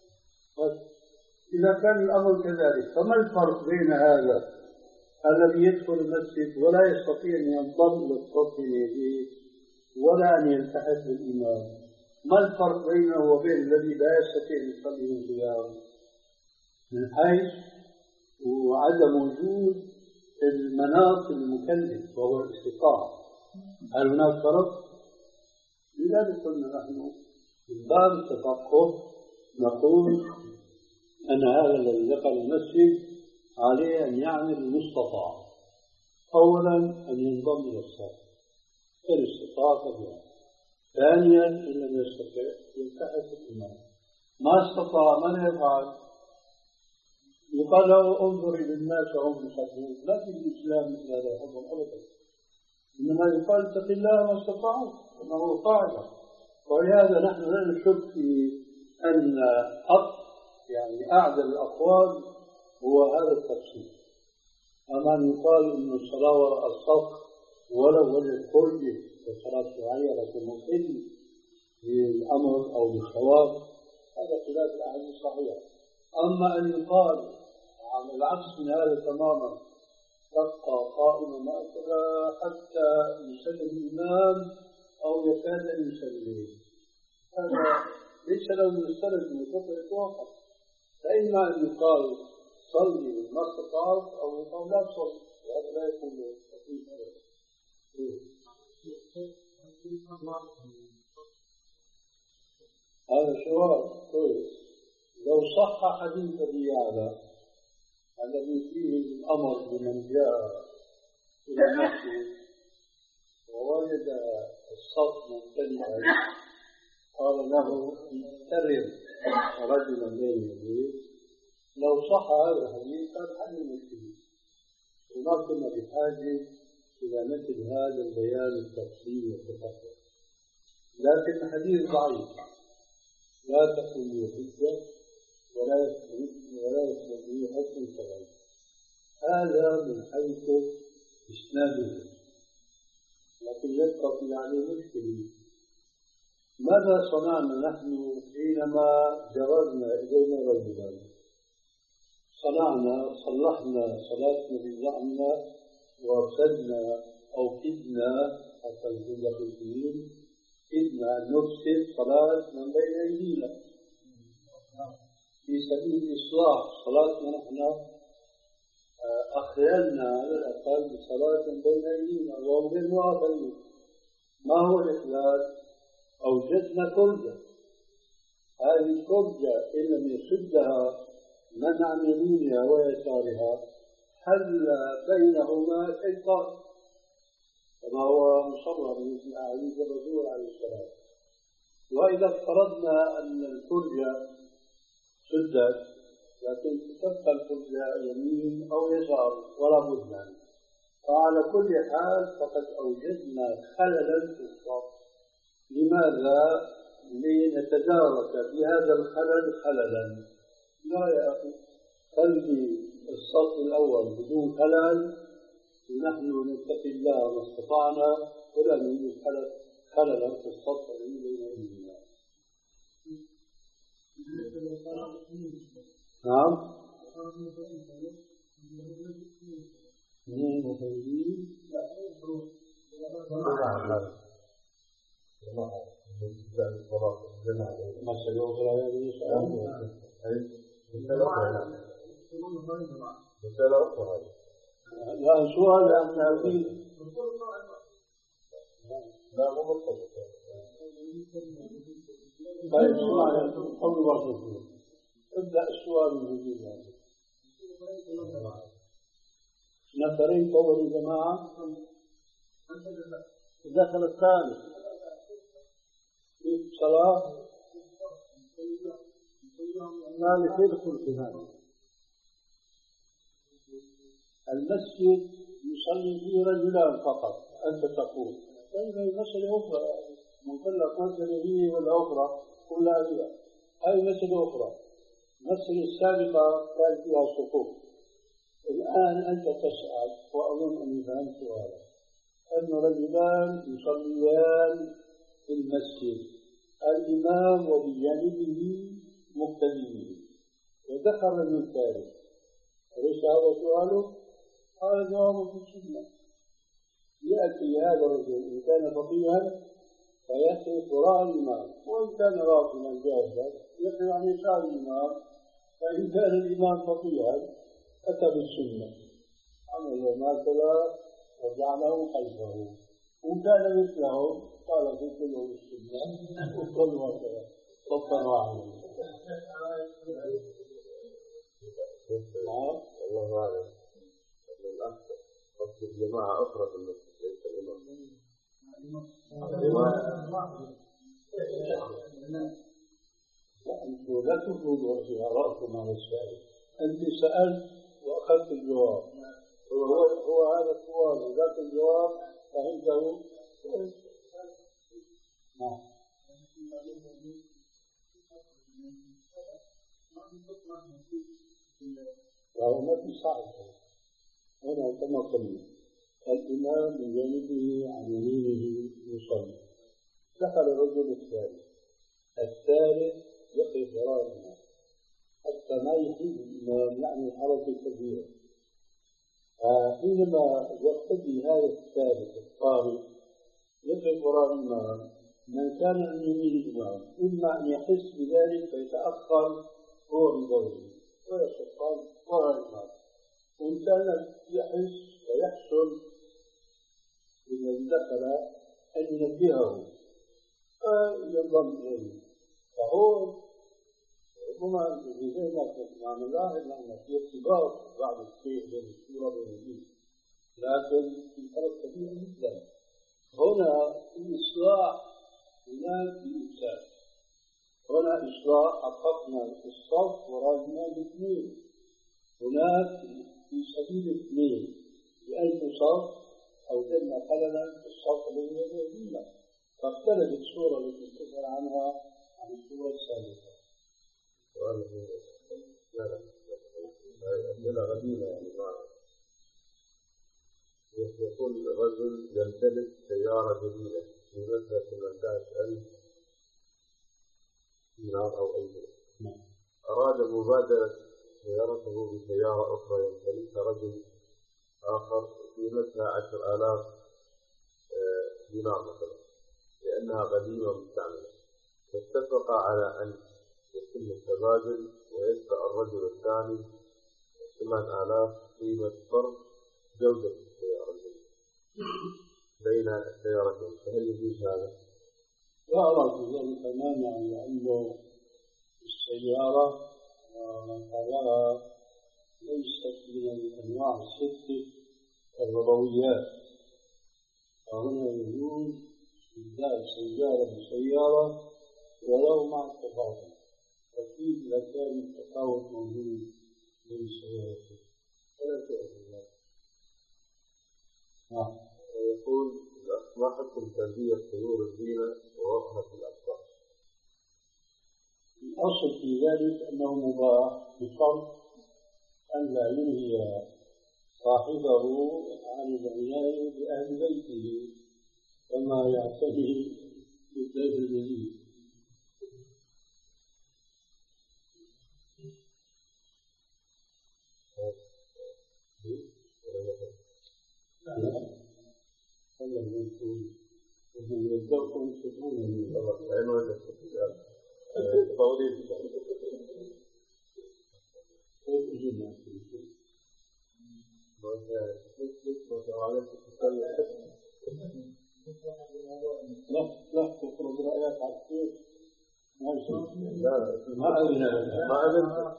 إذا كان الأمر كذلك، فما الفرق بين هذا الذي يدخل المسجد ولا يستطيع أن ينضم للصف بيديه ولا أن يلتحق بالإمام؟ ما الفرق بينه وبين الذي لا يستطيع أن يصلي من قيام؟ من حيث وعدم وجود المناط المكلف وهو الاستطاعة. هل هناك فرق؟ لذلك قلنا نحن من باب التفقه نقول أن هذا الذي دخل المسجد عليه أن يعمل المستطاع. أولا أن ينضم إلى الصف إن استطاع فبيعمل. ثانيا إن لم يستطع يلتحق الإمام. ما استطاع من يفعل؟ يقال له انظر إلى الناس وهم يصلون. لا في الإسلام مثل هذا الحكم أبدا، إنما يقال اتق الله ما استطاعوا إنه قاعدة. ولهذا نحن لا نشك في أن حق يعني أعدل الأقوال هو هذا التفسير. أما أن يقال أن الصلاة وراء الصف ولو وجد فرجة وصلاة شرعية لكن مقل بالأمر أو بالثواب، هذا خلاف الأحاديث الصحيحة. أما أن يقال عن العكس من هذا تماما، تبقى قائما مأثرا حتى يسلم الإمام أو يكاد أن يسلم، هذا ليس له من السلف من قطع الواقع. فإما أن يقال صلي ما استطعت أو يقال لا تصلي، وهذا لا يكون تقليد أبدا. هذا سؤال كويس. لو صح حديث أبي يعلى الذي فيه الأمر بمن جاء إلى المسجد ووجد الصف ممتلئا قال له اضطرر رجلا بين يديه، لو صح هذا الحديث كان حل المشكلة، وما كنا بحاجة إلى مثل هذا البيان التفصيلي والتفصيل. لكن الحديث ضعيف، لا تكون له حجة ولا ولا يستطيع حكم شرعي. هذا من حيث إسناده، لكن يبقى في عليه مشكلة. ماذا صنعنا نحن حينما جررنا إلينا رجلا؟ صنعنا صلحنا صلاتنا بزعمنا وصلنا أو كدنا حتى نكون دقيقين، كدنا أن نفسد صلاة من بين أيدينا في سبيل الإصلاح صلاتنا نحن أخيلنا على الأقل بصلاة بين أيدينا وهو غير مؤاخذين. ما هو الإخلال؟ أوجدنا كرجة، هذه الكرجة إن لم يسدها من عن يمينها ويسارها حل بينهما شيطان كما هو مصرح في أحاديث الرسول عليه السلام. وإذا افترضنا أن الكرجة سدت لكن تبقى الكرجة يمين أو يسار ولا بد منه، فعلى كل حال فقد أوجدنا خللا في الصف. لماذا؟ لنتدارك في هذا الخلل خللا. لا يا أخي، خلي الصف الأول بدون خلل ونحن نتقي الله ما استطعنا ولا نريد خللا في الصف الذي بين أيدينا. نعم. اثنين وثلاثين. ما سلوك لا يبي لا سؤال عن تعريف. لا مو مطلوب. طيب اسمع قبل ما تقول ابدأ السؤال من جديد. نفرين طول الجماعة دخل الثالث في صلاة الثالث يدخل في هذا المسجد يصلي فيه رجلان فقط أنت تقول. طيب هذه مسألة أخرى، ممكن لك مسألة هي والأخرى كلها فيها. هذه مسألة أخرى. المسألة السابقة كان فيها صفوف. الآن أنت تسأل وأظن أني فهمت سؤالك أن رجلان يصليان في المسجد، الإمام وبجانبه مقتديه، ودخل رجل ثالث، أليس هذا سؤاله؟ هذا جوابه في السنة. يأتي هذا الرجل إن كان فقيها فيقف وراء الإمام، وإن كان راكبا جاهزا يقف عن يسار الإمام، فإن كان الإمام فقيها أتى بالسنة عمل هكذا وجعله خلفه، وإن كان مثله قال في كله السنة وكل هكذا صفا واحدا. الله أعلم. قصد الجماعة أخرى في المسجد ليس الإمام. أنتم لا تفرضوا اعتباراتكم على السائل. أنت سألت وأخذت الجواب، هو هو هذا السؤال وذاك الجواب فهمته. نعم. وهو ما في صعب هنا كما قلنا الإمام من جانبه عن يمينه يصلي، دخل الرجل الثالث، الثالث يقف وراء الإمام حتى ما يحيد الإمام يعني حركة كبيرة. حينما يقتدي هذا الثالث الطارئ يقف وراء الإمام، من كان عن يمين الإمام إما أن يحس بذلك فيتأخر هو بدوره ويصف وراء الإمام، وإن كان يحس ويحصل لمن دخل أن ينبهه فينضم إليه. فهو ربما زي ما كنا نلاحظ أن في ارتباط بعض الشيء بين السورة والحديث، لكن في فرق كبير جدا. هنا في إصلاح، هناك في إفساد. هنا إصلاح حققنا الصف وراجنا باثنين، هناك في سبيل اثنين بألف صف أوجدنا خللا في الصف الذي يدعونا، فاختلفت الصورة التي تسأل عنها عن الصورة السابقة. أسئلة غريبة يعني يقول الرجل يمتلك سيارة جديدة بمبلغ ثمانية عشر ألف دينار أو أي شيء، أراد مبادرة سيارته بسيارة أخرى يمتلكها رجل آخر قيمتها عشر آلاف دينار مثلا لأنها قديمة مستعملة، فاتفقا على أن يتم التبادل ويدفع الرجل الثاني ثمان آلاف قيمة فرق جودة السيارة بين السيارتين، فهل يجوز هذا؟ لا أرى في ذلك مانع، لأنه السيارة ومثلها ليست من الأنواع الستة الربويات، فهنا يجوز إبداء سيارة بسيارة ولو مع التفاوت، أكيد إذا كان التفاوت موجود بين السيارتين ولا تؤثر. نعم. ويقول ما حكم تربية طيور الزينة ووقفها في الأسواق؟ الأصل في ذلك أنه مباح بشرط أن لا ينهي صاحبه عن العناية بأهل بيته كما يعتني بالضيف الجديد. الله يقول ومن يبدأكم سبحانه وتعالى قولي كيف جئنا في لا لا تفرض رأيك على الشيء ما يصير. ما أذن ما أذن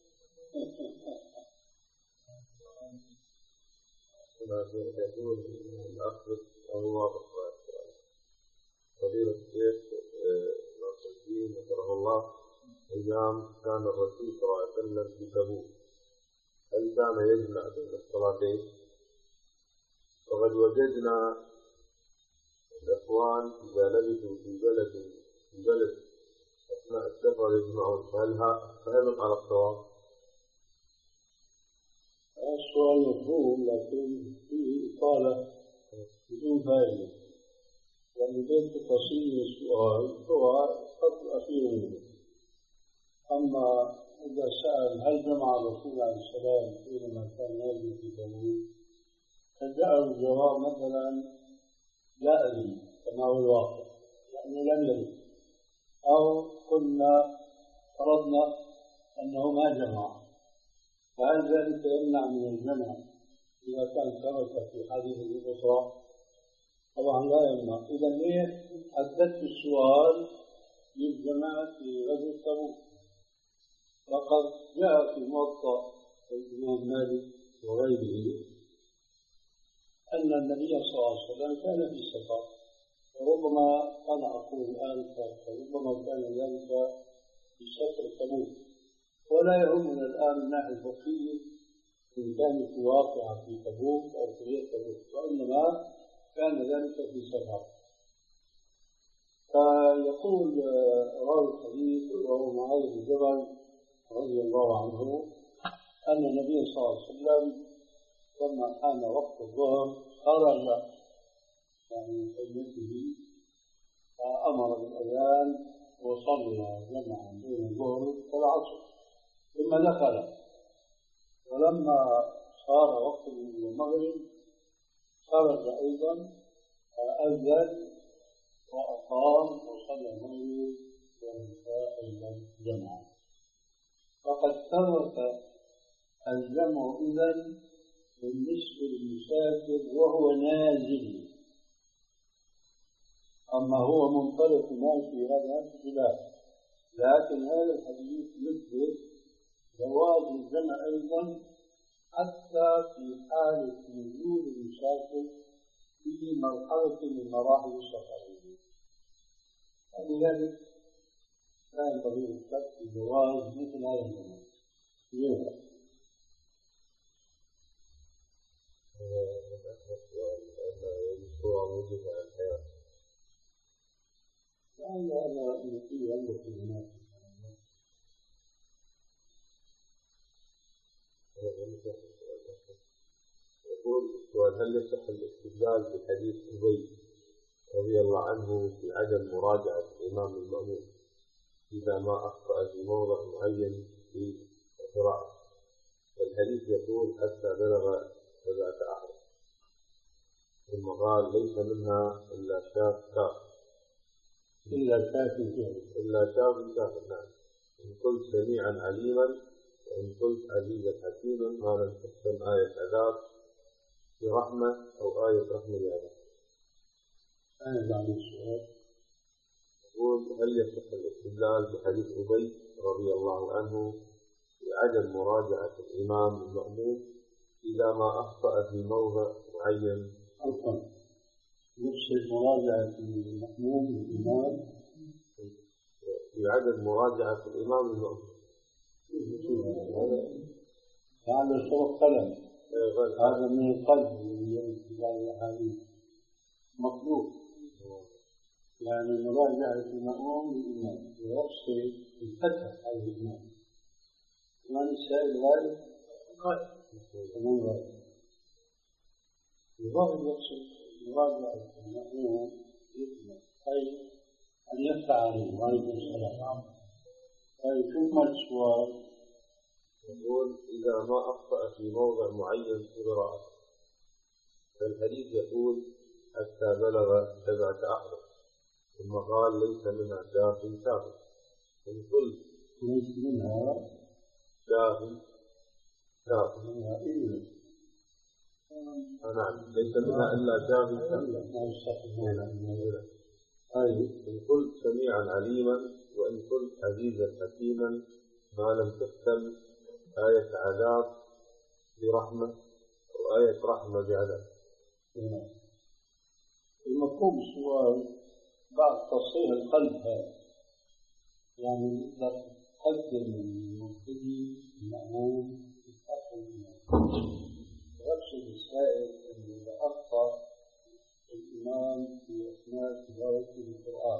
يقول الأخ أو واضح فضيلة الشيخ ناصر الدين نصره الله أيام كان الرسول صلى الله عليه وسلم في تبوك، هل كان يجمع بين الصلاتين؟ وقد وجدنا الإخوان إذا لبثوا في بلد في بلد أثناء السفر يجمعون، فهل هم على الصواب؟ السؤال مفهوم لكن فيه إطالة بدون فائدة، يعني بين تفاصيل السؤال هو الخط الأخير منه. أما إذا سأل هل جمع الرسول عليه السلام حينما كان نازل في تبوك، فجاء الجواب مثلا لا أدري كما هو الواقع لأنه لم يرد، أو كنا فرضنا أنه ما جمع، فهل ذلك يمنع من الجمع إذا كان ثبت في حديث الأسرة؟ طبعا لا يمنع. إذا ليه حددت السؤال للجماعة في غزوة تبوك؟ لقد جاء في موطأ الإمام مالك وغيره أن النبي صلى الله عليه وسلم كان في سفر، وربما أنا أقول الآن فربما كان ذلك في سفر تبوك، ولا يهمنا الآن من ناحية الفقهية إن كانت واقعة في تبوك أو في غير تبوك، وإنما كان ذلك في سفر. فيقول راوي الحديث وهو معاذ بن جبل رضي الله عنه أن النبي صلى الله عليه وسلم لما كان وقت الظهر خرج يعني من خيمته فأمر بالأذان وصلى جمعا بين الظهر والعصر ثم دخل، ولما صار وقت المغرب خرج أيضا أذن وأقام وصلى المغرب والعشاء أيضا جمعا. فقد ثبت الجمع إذن بالنسبة للمسافر وهو نازل، أما هو منطلق ماشي هذا خلاف، لكن هذا الحديث يثبت جواز الجمع أيضا حتى في حالة وجود المسافر في مرحلة من مراحل السفر، ولذلك لا ينبغي الشك في جواز مثل هذا الجمع. لعل هذا يقول أن في هناك يقول السؤال هل يصح الاستدلال بحديث أبي رضي الله عنه في عدم مراجعة الإمام المأمون إذا ما أخطأ في موضع معين في القراءة؟ والحديث يقول حتى بلغ سبعة أحرف. ثم قال ليس منها إلا شاف كاف إلا شاف كاف إلا شاف كاف. نعم. إن قلت سميعا عليما وإن قلت عزيزا حكيما ما لم تحسن آية عذاب برحمة أو آية رحمة بعذاب. أنا بعد السؤال يقول هل يصح الاستدلال بحديث أبي رضي الله عنه بعدم مراجعة الإمام المأموم إذا ما أخطأ في موضع معين؟ أصلا نفس مراجعة المأموم الإمام بعدم مراجعة الإمام المأموم. هذا شرط قلم، هذا من القلب من الحديث مطلوب، يعني مراجعة المأموم للإمام ويفصل الفتح على الإمام. كمان السائل غالب كمان غالب يظهر يفصل مراجعة المأموم للإمام، أي أن يفتح عليه وعليكم السلام. أي شوف ما السؤال؟ يقول إذا ما أخطأ في موضع معين في قراءته، فالحديث يقول حتى بلغ سبعة أحرف، ثم قال ليس منها شاف كاف. إن قلت ليس منها شاف كاف. نعم ليس منها إلا شاف كاف. إن قلت سميعا عليما وإن قلت عزيزا حكيما ما لم تختم آية عذاب برحمة أو آية رحمة بعذاب. المطلوب السؤال بعد تصحيح القلب هذا، يعني تقدم المبتدئ المأموم ويقصد السائل أن إذا أخطأ الإمام في أثناء تلاوته القرآن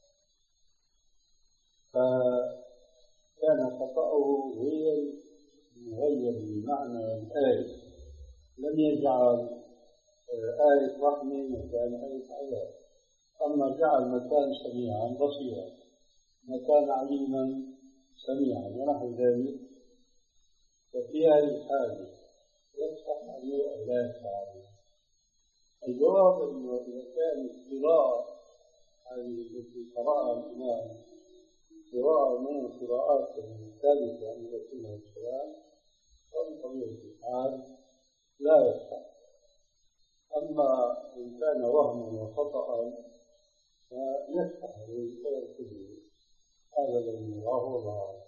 فكان خطأه غير مغير بمعنى الآية، لم يجعل آية رحمة مكان آية عذاب، أما جعل مكان سميعا بصيرا مكان عليما سميعا ونحو ذلك، ففي هذه الحالة يفتح عليه أو لا يفتح عليه؟ الجواب أنه إذا كان القراءة هذه التي قرأها الإمام قراءة من القراءات الثالثة عن رسول الله صلى الله عليه وسلم فبطبيعة الحال لا يفتح. أما إن كان وهما وخطأ فيفتح ويكتب. هذا الذي نراه الله.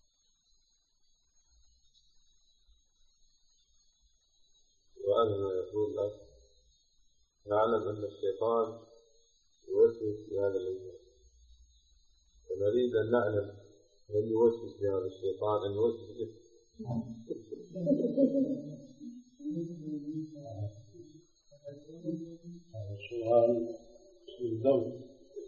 وأنا يقول لك نعلم أن الشيطان يوسوس في هذا الإنسان، ونريد أن نعلم من يوسوس في هذا الشيطان أن يوسوس به. هذا السؤال سؤال دولي.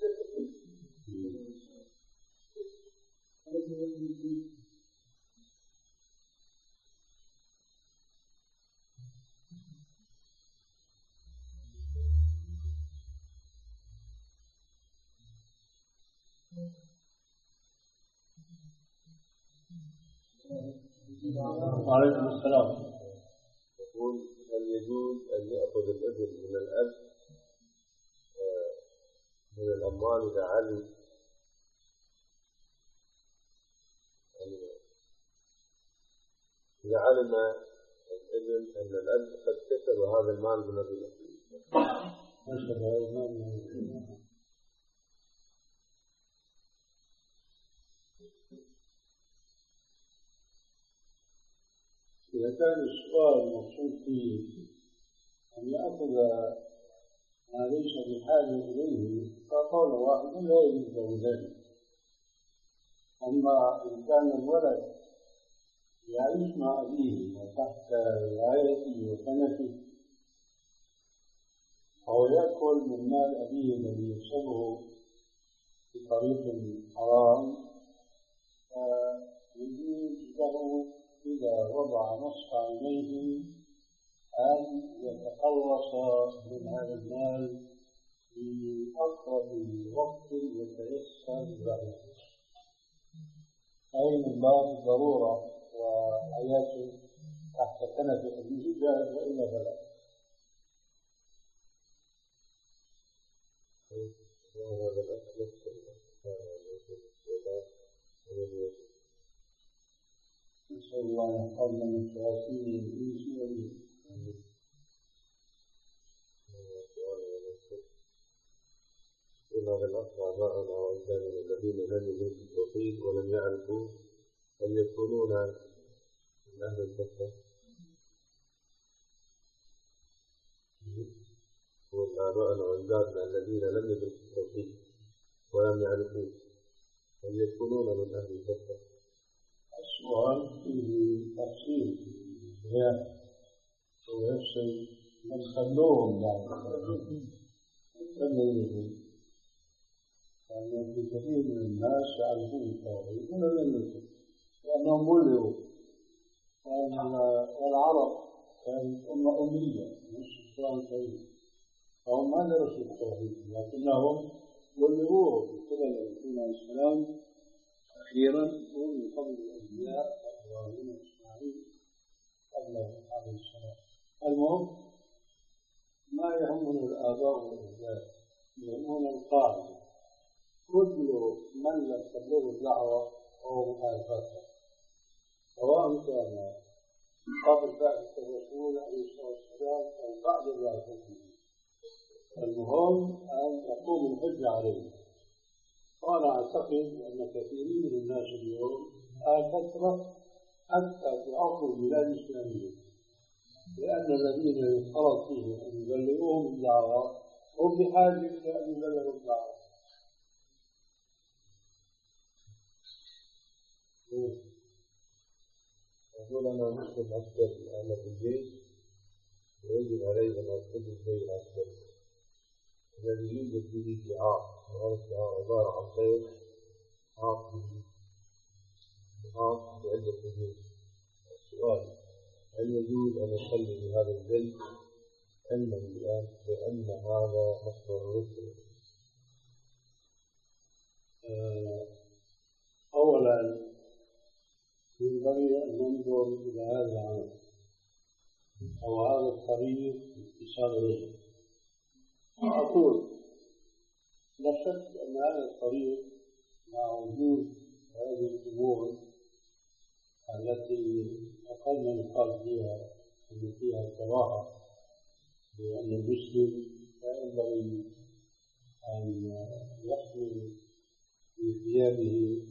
وعليكم السلام. يقول هل يجوز أن يأخذ الابن من الأب من الأموال إذا علم إذا علم الابن أن الأب قد كسب هذا المال من الربا؟ كسب هذا المال من الربا. إذا كان السؤال مقصود فيه أن يأخذ ما ليس بحاجة إليه فقول واحد لا يجوز ذلك. أما إن كان الولد يعيش مع أبيه وتحت رعايته وكنفه أو يأكل من مال أبيه الذي يكسبه بطريق حرام فيجوز له إذا وضع نصف عينيه أن يتخلص من هذا المال في أقرب وقت يتيسر له، أي من باب الضرورة وحياته تحت كنف أبيه جاهز وإلا فلا. وهذا الأخ نسأل الله أن يحفظنا من شياطين الإنس والجن. هذا الأخ آباءنا وأجدادنا الذين لم يدركوا التوحيد ولم يعرفوا أن يكونون من أهل الفترة، وآباءنا وأجدادنا الذين لم يدركوا التوحيد ولم يعرفوا أن يكونون من أهل الفترة. السؤال فيه تفصيل بيان ويفصل من خلوهم بعد التوحيد، لأن في كثير من الناس يعرفون التوحيد ولم يدركوا لأنهم ولوا، والعرب كانت أمة أمية مش القرآن الكريم، فهم ما درسوا التوحيد لكنهم ولوه بقبل الرسول عليه السلام أخيرا ومن قبل الأنبياء إبراهيم وإسماعيل قبله عليه السلام. المهم ما يهمنا الآباء والأجداد، يهمنا القاعدة: كل من لم تبلغه الدعوة فهو من أهل الفترة، سواء كان قبل بعثة الرسول عليه الصلاة والسلام أو بعد بعثته، المهم أن تقوم الحجة عليه. وأنا أعتقد أن كثيرين من الناس اليوم أهل فترة حتى في عصر البلاد الإسلامية، لأن الذين يفترض فيهم أن يبلغوهم الدعوة هم بحاجة إلى أن يبلغوا الدعوة. يقول أنا مسلم عسكري أنا في الجيش ويجب علي أن ألتزم زي العسكري الذي يوجد به شعار، وهذا الشعار عبارة عن خير حاط حاط بعدة وجوه. السؤال: هل يجوز أن أصلي بهذا الزي علما بأن هذا مصدر الرسل؟ أولا ينبغي أن ننظر إلى هذا العمل أو هذا الطريق باتصال الرزق. أقول لا شك أن هذا الطريق مع وجود هذه الأمور التي أقل يقال فيها أن فيها كراهة، لأن المسلم لا ينبغي أن يحمل في ثيابه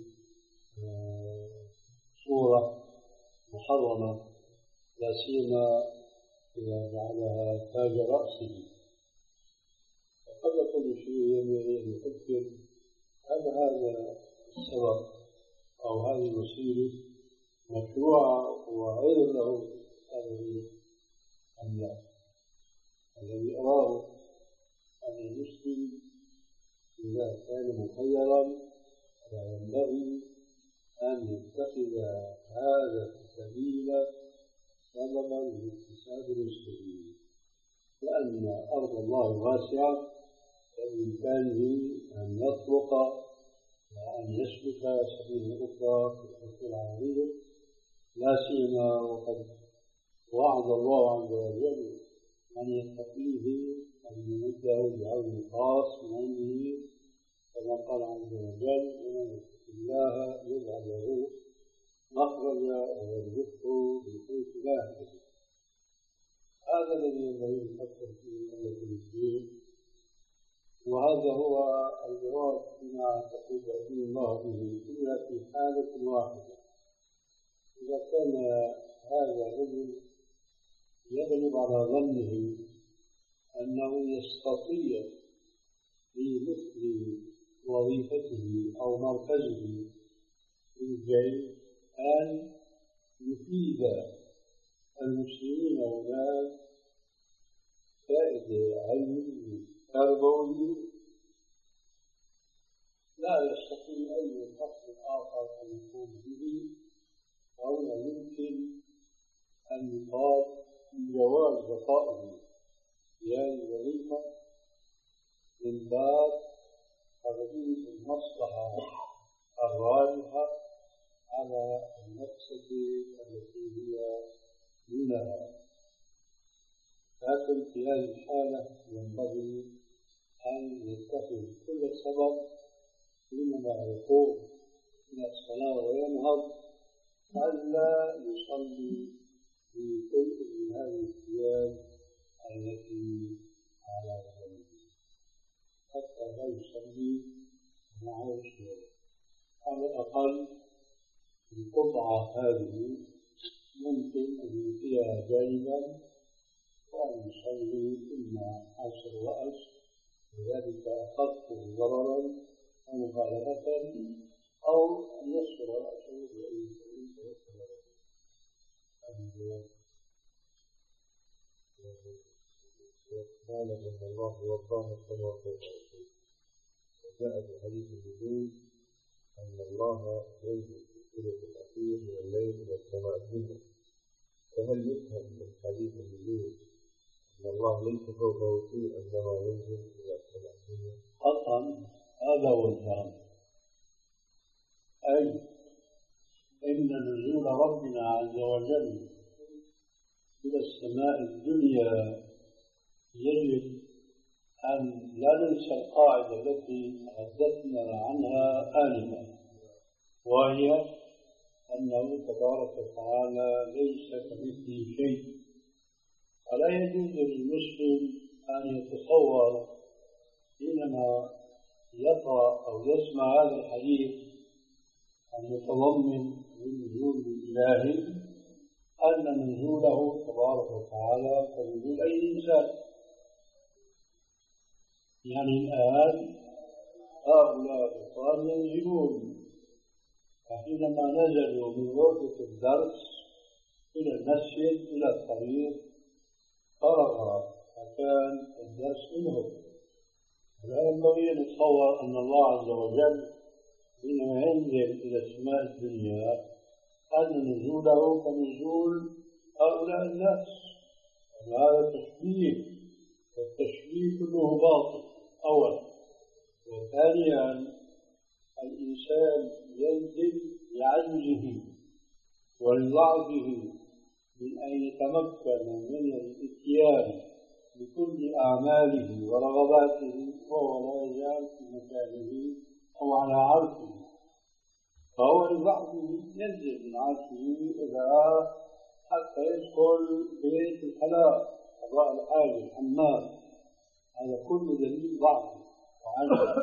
صورة محرمة، لا سيما إذا جعلها تاج رأسه. وقد يكون شيء ينبغي أن يفكر: هل هذا السبب أو هذه الوسيلة مشروعة وغير له هذه أم لا؟ الذي أراه أن المسلم إذا كان مخيرا لا ينبغي أن يتخذ هذا السبيل سببا لاكتساب رزقه، لأن أرض الله واسعة بإمكانه أن يطرق وأن يسلك سبيل أخرى في الحصول على الرزق، لا سيما وقد وعد الله عز وجل من يتقيه أن يمده بعون خاص من عنده، كما قال عز وجل: ومن يتق الله يجعل له مخرجا ويرزقه من حيث لا يحتسب. هذا الذي ينبغي أن نفكر فيه أمة المسلمين، وهذا هو الجواب فيما أعتقد يأذن الله به، إلا في حالة واحدة: إذا كان هذا الرجل يغلب على ظنه أنه يستطيع في مثل وظيفته أو مركزه في الجيش أن يفيد المسلمين والناس فائدة علمية تربوية، لا يستطيع أي فصل آخر أن يقوم به، أو لا يمكن أن يقال في جواز بقائه في هذه الوظيفة من باب تغليب المصلحة الراجحة على المفسدة التي هي ينبغي أن يتخذ كل سبب حينما يقوم من الصلاة وينهض ألا يصلي في كل من هذه الثياب التي على رجله حتى لا يصلي معه شيء. على الأقل القطعة هذه ممكن أن يؤتيها جانبا وأن يصلي إما عشر رأس وذلك أخف ضررا ومخالفة أو أن يسر رأسه بأي شيء فيسر رأسه. قال إن الله وقاه الصلاة والسلام وجاء في حديث النزول أن الله ينزل في الثلث الأخير من الليل إلى السماء الدنيا. فهل يفهم من حديث النزول أن الله ليس فوقه شيء إنما ينزل إلى السماء الدنيا؟ قطعا هذا هو الفهم، أي إن نزول ربنا عز وجل إلى السماء الدنيا يجب أن لا ننسى القاعدة التي تحدثنا عنها آنفا، وهي أنه تبارك وتعالى ليس كمثله شيء. فلا يجوز للمسلم أن يتصور حينما يقرأ أو يسمع هذا الحديث المتضمن للنزول الإلهي أن نزوله تبارك وتعالى كنزول أي إنسان. يعني الآن هؤلاء الأطفال ينزلون، فحينما نزلوا من غرفة الدرس إلى المسجد إلى الطريق فرغ مكان الدرس منهم. لا ينبغي أن نتصور أن الله عز وجل حينما ينزل إلى السماء الدنيا أن نزوله كنزول هؤلاء الناس، وهذا تشبيه، والتشبيه كله باطل أولا. وثانيا الإنسان ينزل لعجزه ولضعفه من أن يتمكن من الإتيان بكل أعماله ورغباته وهو لا يزال في مكانه أو على عرشه، فهو لضعفه ينزل من عرشه إلى حتى يدخل بيت الخلاء قضاء الحاجة الحمام. هذا كله دليل ضعفه وعجزه.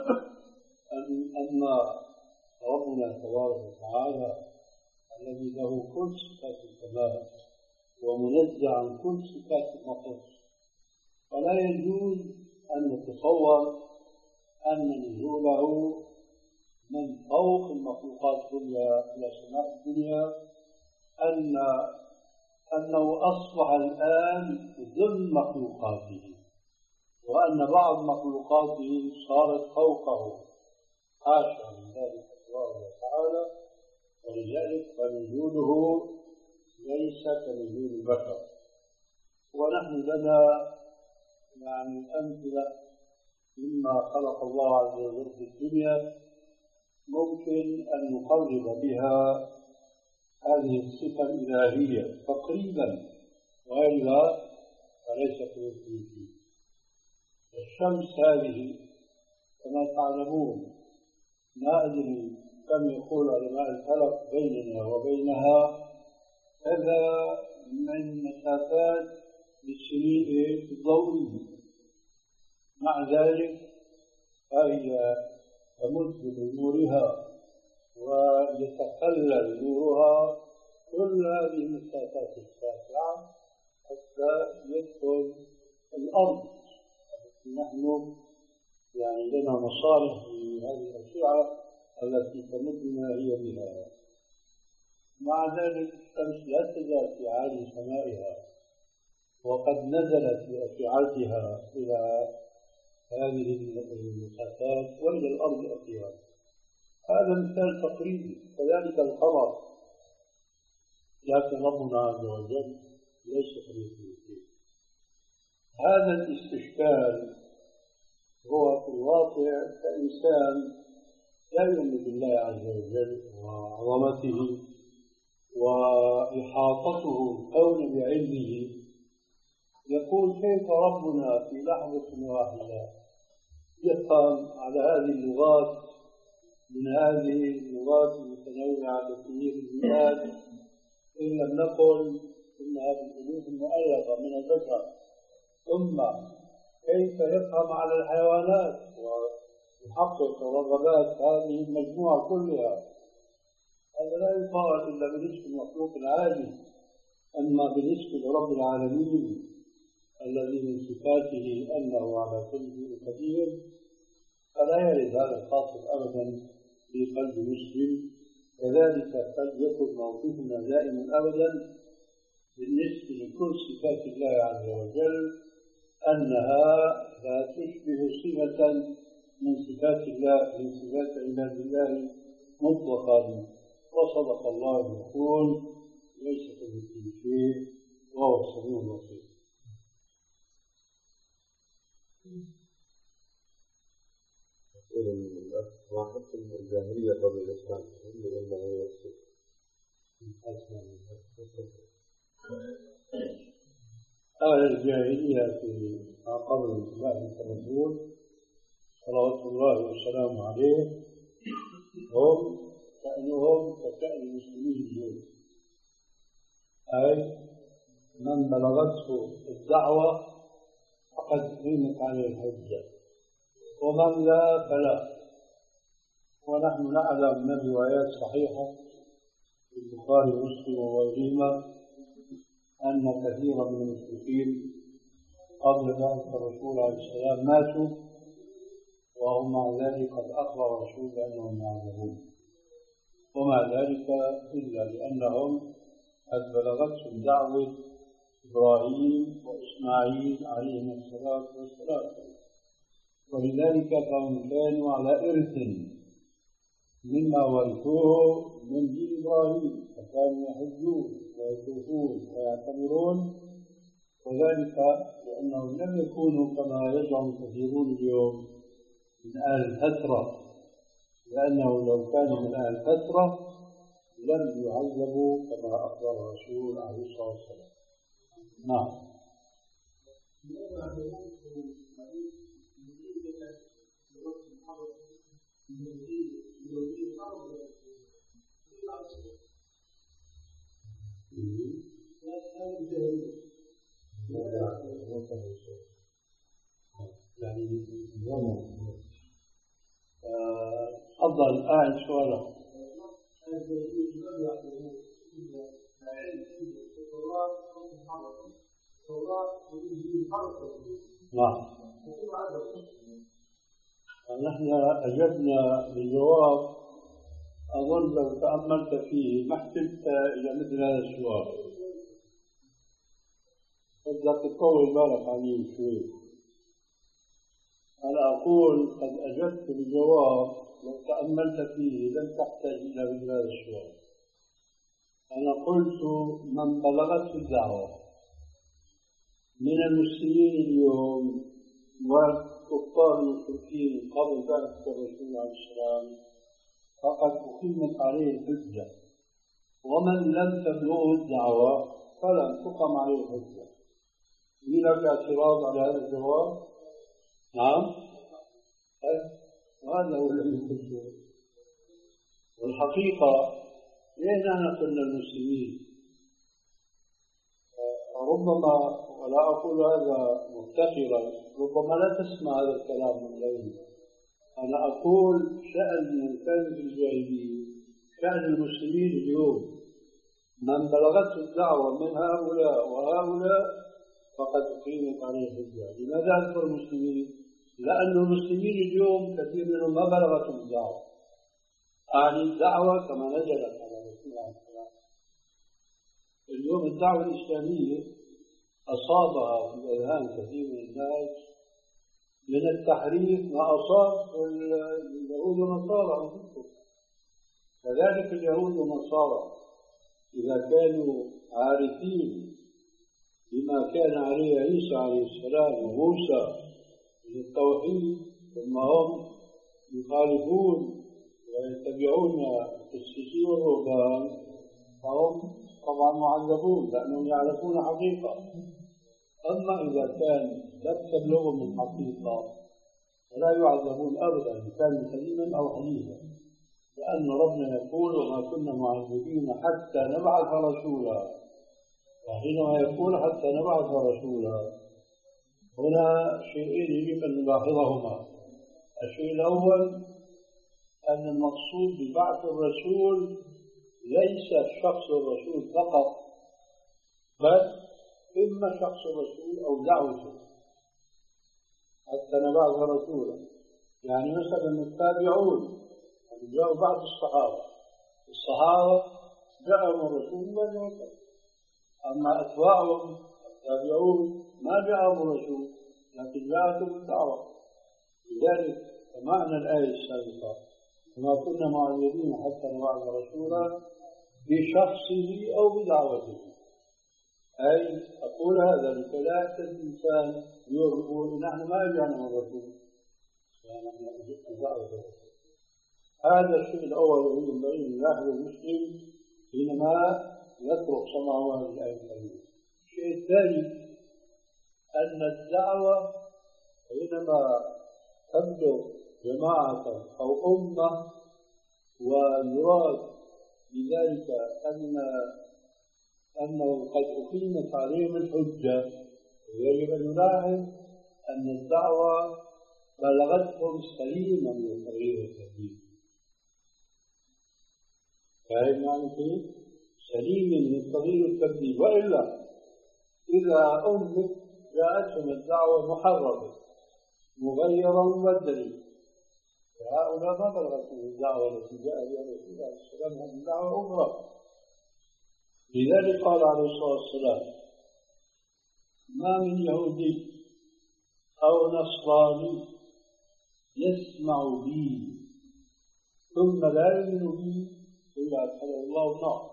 أن ربنا تبارك وتعالى الذي له كل صفات الكمال ومنزه عن كل صفات النقص، فلا يجوز أن نتصور أن نزوله من فوق المخلوقات كلها إلى سماء الدنيا أن أنه أصبح الآن ضمن مخلوقاته، وأن بعض مخلوقاته صارت فوقه، حاشا من ذلك الله تعالى. ولذلك فنزوله ليس كنزول البشر. ونحن لنا يعني أمثلة مما خلق الله عز وجل في الدنيا ممكن أن نقرب بها هذه الصفة الإلهية تقريبا، وإلا فليس كمثله شيء. الشمس هذه كما تعلمون ما أدري كم يقول علماء الفلك بيننا وبينها كذا من مسافات بالسنين الضوئية، مع ذلك فهي تمد بنورها ويتخلل نورها كل هذه المسافات الشاسعة حتى يدخل الأرض. نحن يعني لنا مصالح في هذه الأشعة التي تمدنا هي بها. مع ذلك الشمس لا تزال في عالي سمائها، وقد نزلت بأشعتها إلى هذه المسافات وإلى الأرض أخيرا. هذا مثال تقريبي. كذلك القمر، لكن ربنا عز وجل ليس كمثله شيء. هذا الاستشكال هو في الواقع كإنسان لا يؤمن بالله عز وجل وعظمته وإحاطته الكون بعلمه، يقول كيف ربنا في لحظة واحدة يفهم على هذه اللغات من هذه اللغات المتنوعة التي في البلاد، إن لم نقل إنها بالألوف المؤلفة من البشر، ثم كيف يفهم على الحيوانات ويحقق رغبات هذه المجموعة كلها؟ هذا لا يقال إلا بالنسبة للمخلوق العادي. أما بالنسبة لرب العالمين الذي من صفاته أنه على كل شيء قدير فلا يرد هذا الخاطر أبدا في قلب مسلم. كذلك قد يكون موقفنا دائما أبدا بالنسبة لكل صفات الله عز وجل أنها لا تشبه صفة من صفات الله من صفات عباد الله مطلقا. وصدق الله يقول ليس كمثله شيء وهو السميع البصير. ما حكم الجاهلية قبل الإسلام؟ إنه يصير أهل الجاهلية في قبل الله الرسول صلوات الله وسلامه عليه هم شأنهم كشأن المسلمين اليوم، أي من بلغته الدعوة فقد قيمت عليه الحجة ومن لا فلا. ونحن نعلم من روايات صحيحة في البخاري ومسلم وغيرهما أن كثيرا من المشركين قبل بعثة الرسول عليه السلام ماتوا وهم مع ذلك قد أخبر الرسول بأنهم يعذبون، ومع ذلك إلا لأنهم قد بلغتهم دعوة إبراهيم وإسماعيل عليهم الصلاة والسلام، ولذلك فهم كانوا على إرث مما ورثوه من دين إبراهيم، فكانوا يحجون ويطوفون ويعتمرون، وذلك لأنهم لم يكونوا كما يزعم كثيرون اليوم من أهل الفترة، لأنه لو كانوا من أهل الفترة لم يعذبوا كما أخبر الرسول عليه الصلاة والسلام. نعم. أفضل أعد سؤالك. نعم. نحن أجبنا بالجواب، أظن لو تأملت فيه ما احتجت إلى مثل هذا السؤال، بدك تطول بالك عليه شوي. أنا أقول قد أجبت بالجواب لو تأملت فيه لم تحتاج إلى مثل هذا السؤال. أنا قلت من بلغته الدعوة من المسلمين اليوم والكفار المشركين قبل بعثة الرسول عليه السلام فقد أقيمت عليه الحجة، ومن لم تبلغه الدعوة فلم تقم عليه الحجة. لك اعتراض على هذا الجواب؟ نعم. وهذا هو الذي قلته. والحقيقة ليه نحن قلنا المسلمين؟ ربما، ولا أقول هذا مفتخرا، ربما لا تسمع هذا الكلام من غيري. أنا أقول شأن من كان في الجاهلية شأن المسلمين اليوم، من بلغته الدعوة من هؤلاء وهؤلاء فقد أقيمت عليه الحجة. لماذا أذكر المسلمين؟ لأن المسلمين اليوم كثير منهم ما بلغتهم الدعوة، أعني الدعوة كما نزلت على رسول الله صلى الله عليه وسلم. اليوم الدعوة الإسلامية أصابها في أذهان كثير من الناس من التحريف ما أصاب اليهود والنصارى أنفسهم. كذلك اليهود والنصارى إذا كانوا عارفين بما كان عليه عيسى عليه السلام وموسى من التوحيد ثم هم يخالفون ويتبعون القسيسين والرهبان فهم طبعا معذبون لأنهم يعرفون حقيقة. أما إذا كان لم تبلغهم الحقيقة فلا يعذبون أبدا كان سليما أو حديثا، لأن ربنا يقول وما كنا معذبين حتى نبعث رسولا، وحينما يقول حتى نبعث رسولا هنا شيئين يجب أن نلاحظهما. الشيء الأول أن المقصود ببعث الرسول ليس شخص الرسول فقط، بل إما شخص الرسول أو دعوته حتى نبعث رسولا. يعني مثلا التابعون جاءوا بعد الصحابة، الصحابة جاءهم الرسول والرسول، أما أتباعهم التابعون ما جاءهم الرسول لكن جاءتهم الدعوة. لذلك فمعنى الآية السابقة وما كنا معذبين حتى نبعث رسولا بشخصه أو بدعوته، أي أقول هذا لكي لا يحتاج الإنسان يقول نحن ما جاءنا من الرسول، هذا الشيء الأول الذي ينبغي أن يلاحظه المسلم حينما يترك سماع هذه الآية الكريمة. الشيء الثاني أن الدعوة حينما تبلغ جماعة أو أمة ويراد بذلك أن أنه قد أقيمت عليهم الحجة، ويجب أن نلاحظ أن الدعوة بلغتهم سليما من التغيير والتبديل. فاهم معنى كيف؟ سليما من التغيير والتبديل، وإلا إذا أمت جاءتهم الدعوة محرمة مغيرة مبدلة، فهؤلاء ما بلغتهم الدعوة التي جاء بها الرسول عليه السلام، هذه دعوة أخرى. لذلك قال عليه الصلاة والسلام ما من يهودي أو نصراني يسمع بي ثم لا يؤمن بي إلا أدخله الله النار.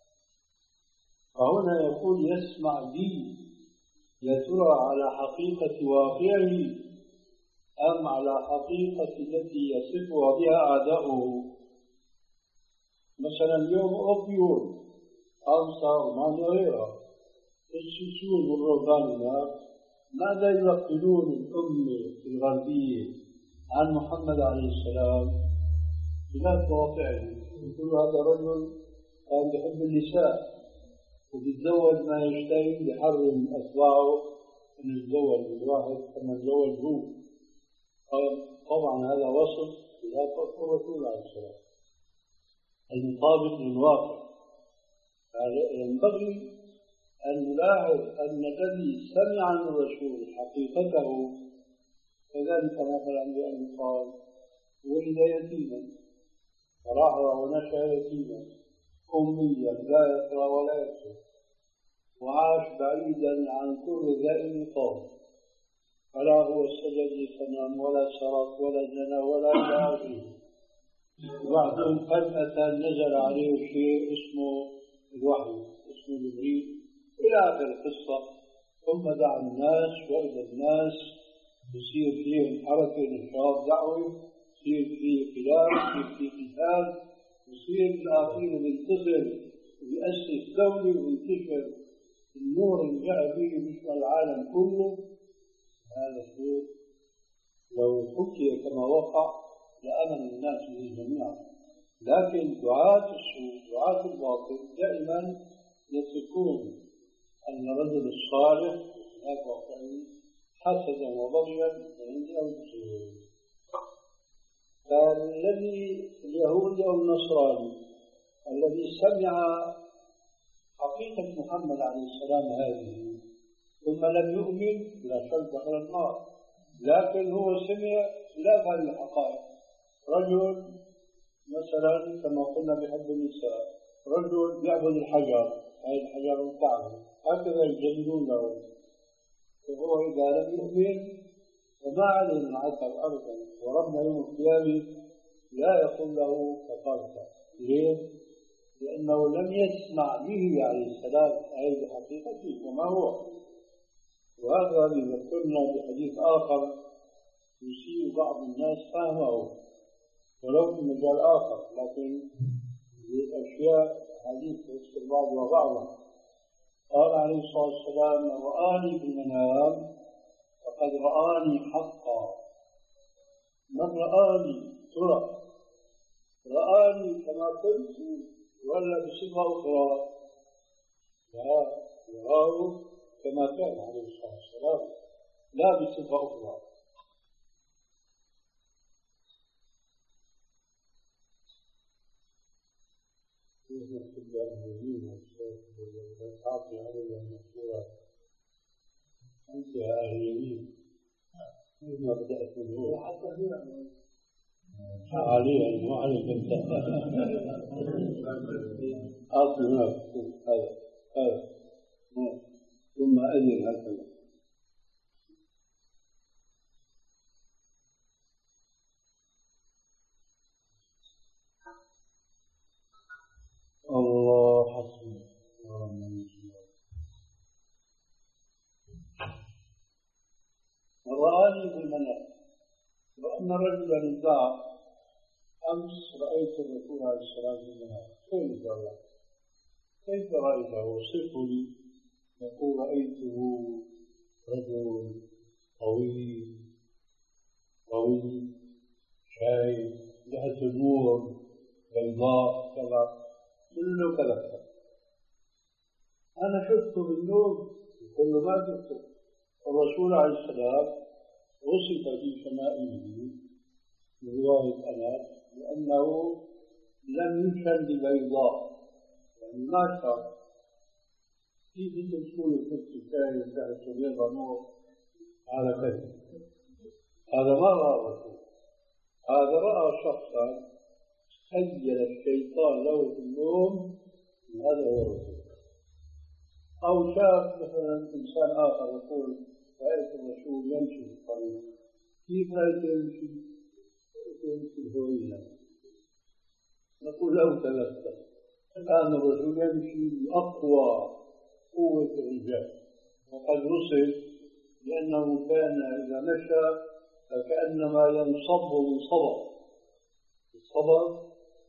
فهنا يقول يسمع بي، يا ترى على حقيقة واقعه أم على حقيقة التي يصفها بها أعداؤه؟ مثلا اليوم أوبيون أنصار وما غيرها السيسيون والرهبان ماذا يلقنون الأمة الغربية عن محمد عليه السلام؟ خلاف واقعه. يقول هذا رجل كان يحب النساء ويتزوج ما يشتهي، يحرم أتباعه أن يتزوج بالواحد كما تزوج هو. طبعا هذا وصف خلاف الرسول عليه السلام المطابق للواقع. ينبغي أن نلاحظ أن الذي سمع عن الرسول حقيقته كذلك مثلا بأن قال ولد يتيما فراح ونشأ يتيما أميا لا يقرأ ولا يكتب وعاش بعيدا عن كل ذائل قوم، فلا هو سجد لصنم ولا سرق ولا زنى ولا إلى وبعدين فجأة نزل عليه شيء اسمه الوحي، اسمه جبريل إلى آخر القصة. ثم دعا الناس وإلى الناس يصير فيهم حركة نشاط دعوي، يصير فيه خلاف، يصير فيه قتال، يصير الآخرين ينتصر ويأسس دولة وينتشر النور اللي جاء به يشمل العالم كله. هذا الشيء لو حكي كما وقع لأمن الناس به جميعا، لكن دعاة السوء دعاة الباطل دائما يتركون أن الرجل الصالح لا واقعي حسدا وبغيا عند أنفسهم. فالذي اليهودي أو النصراني الذي سمع حقيقة محمد عليه السلام هذه ثم لم يؤمن لا شك دخل النار، لكن هو سمع خلاف هذه الحقائق. رجل مثلا كما قلنا بحب النساء، رجل يعبد الحجر، هذا الحجر الكعبة، هكذا يجلدون له، وهو إذا لم يؤمن فما عليه من عذاب أبدا، وربنا يوم القيامة لا يقول له كفرت. ليه؟ لأنه لم يسمع به عليه السلام أي بحقيقته وما هو. وهذا يذكرنا بحديث آخر يسيء بعض الناس فهمه ولو في مجال آخر، لكن الأشياء حديث يذكر بعضها بعضا. قال عليه الصلاة والسلام: من رآني بالمنام فقد رآني حقا. من رآني ترى رآني كما كنت ولا بصفة أخرى؟ لا، يراه كما كان عليه الصلاة والسلام لا بصفة أخرى. كل أهلين أعطي عليها المشورة. أنت يا أهل اليمين ما بدأت من هو عليها وعليك أنت أعطي هناك هذا هذا ثم أذن هكذا. الله حسبي رآني بالمنام. وأن رجلا ادعى: أمس رأيت الرسول عليه الصلاة والسلام. كيف رأى؟ كيف رأيته؟ صف لي. يقول: رأيته رجل طويل طويل شايب جهة النور بيضاء كذا كله كذا. أنا شفته بالنوم كل ما شفته. الرسول عليه السلام وصف في شمائله برواية أنس لأنه لم يشن ببيضاء، يعني ما شاف. كيف تقول الكرسي شايب جهة بيضاء نور؟ هذا كذب. هذا ما رأى الرسول. هذا رأى شخصا خيل الشيطان له في النوم. هذا هو الرسول. أو شاف مثلا إنسان آخر يقول: رأيت الرسول يمشي في الطريق. كيف رأيت يمشي؟ يمشي هوينا. نقول له: تذكر الآن الرسول يمشي بأقوى قوة الرجال، وقد وصف لأنه كان إذا مشى فكأنما ينصب من صبر. الصبر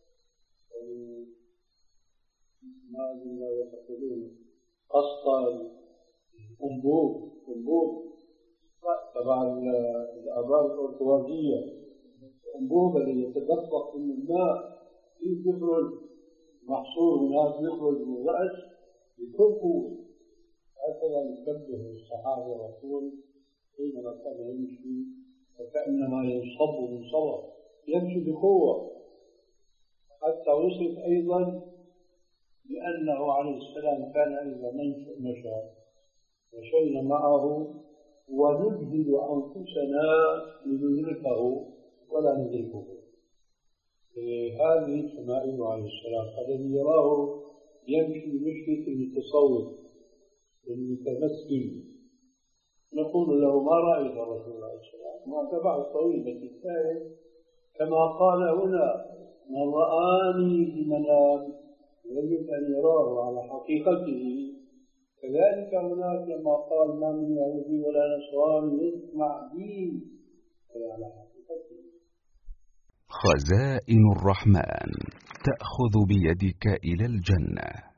ما أدري ماذا يقولون، أسطل أنبوب أنبوب تبع الآبار الأرطوازية. الأنبوب الذي يتدفق من الماء كيف يخرج محصور هناك، يخرج من الرأس بكل قوة. هكذا يشبه الصحابة والرسول حينما كان يمشي وكأنما ينصب من صبر، يمشي بقوة. حتى وصف أيضا لأنه عليه السلام كان إذا مشى مشينا معه ونجهد أنفسنا لندركه ولا ندركه. هذه شمائل عليه السلام. الذي يراه يمشي مشية المتصوف المتمثل نقول له: ما رأيت الرسول عليه السلام؟ ما تبع طويل بس الثاني كما قال هنا: من رآني بمنام يجب أن يراه على حقيقته. كذلك هناك لما قال: ما من يهودي ولا نصراني يسمع بي على حقيقته. خزائن الرحمن تأخذ بيدك إلى الجنة.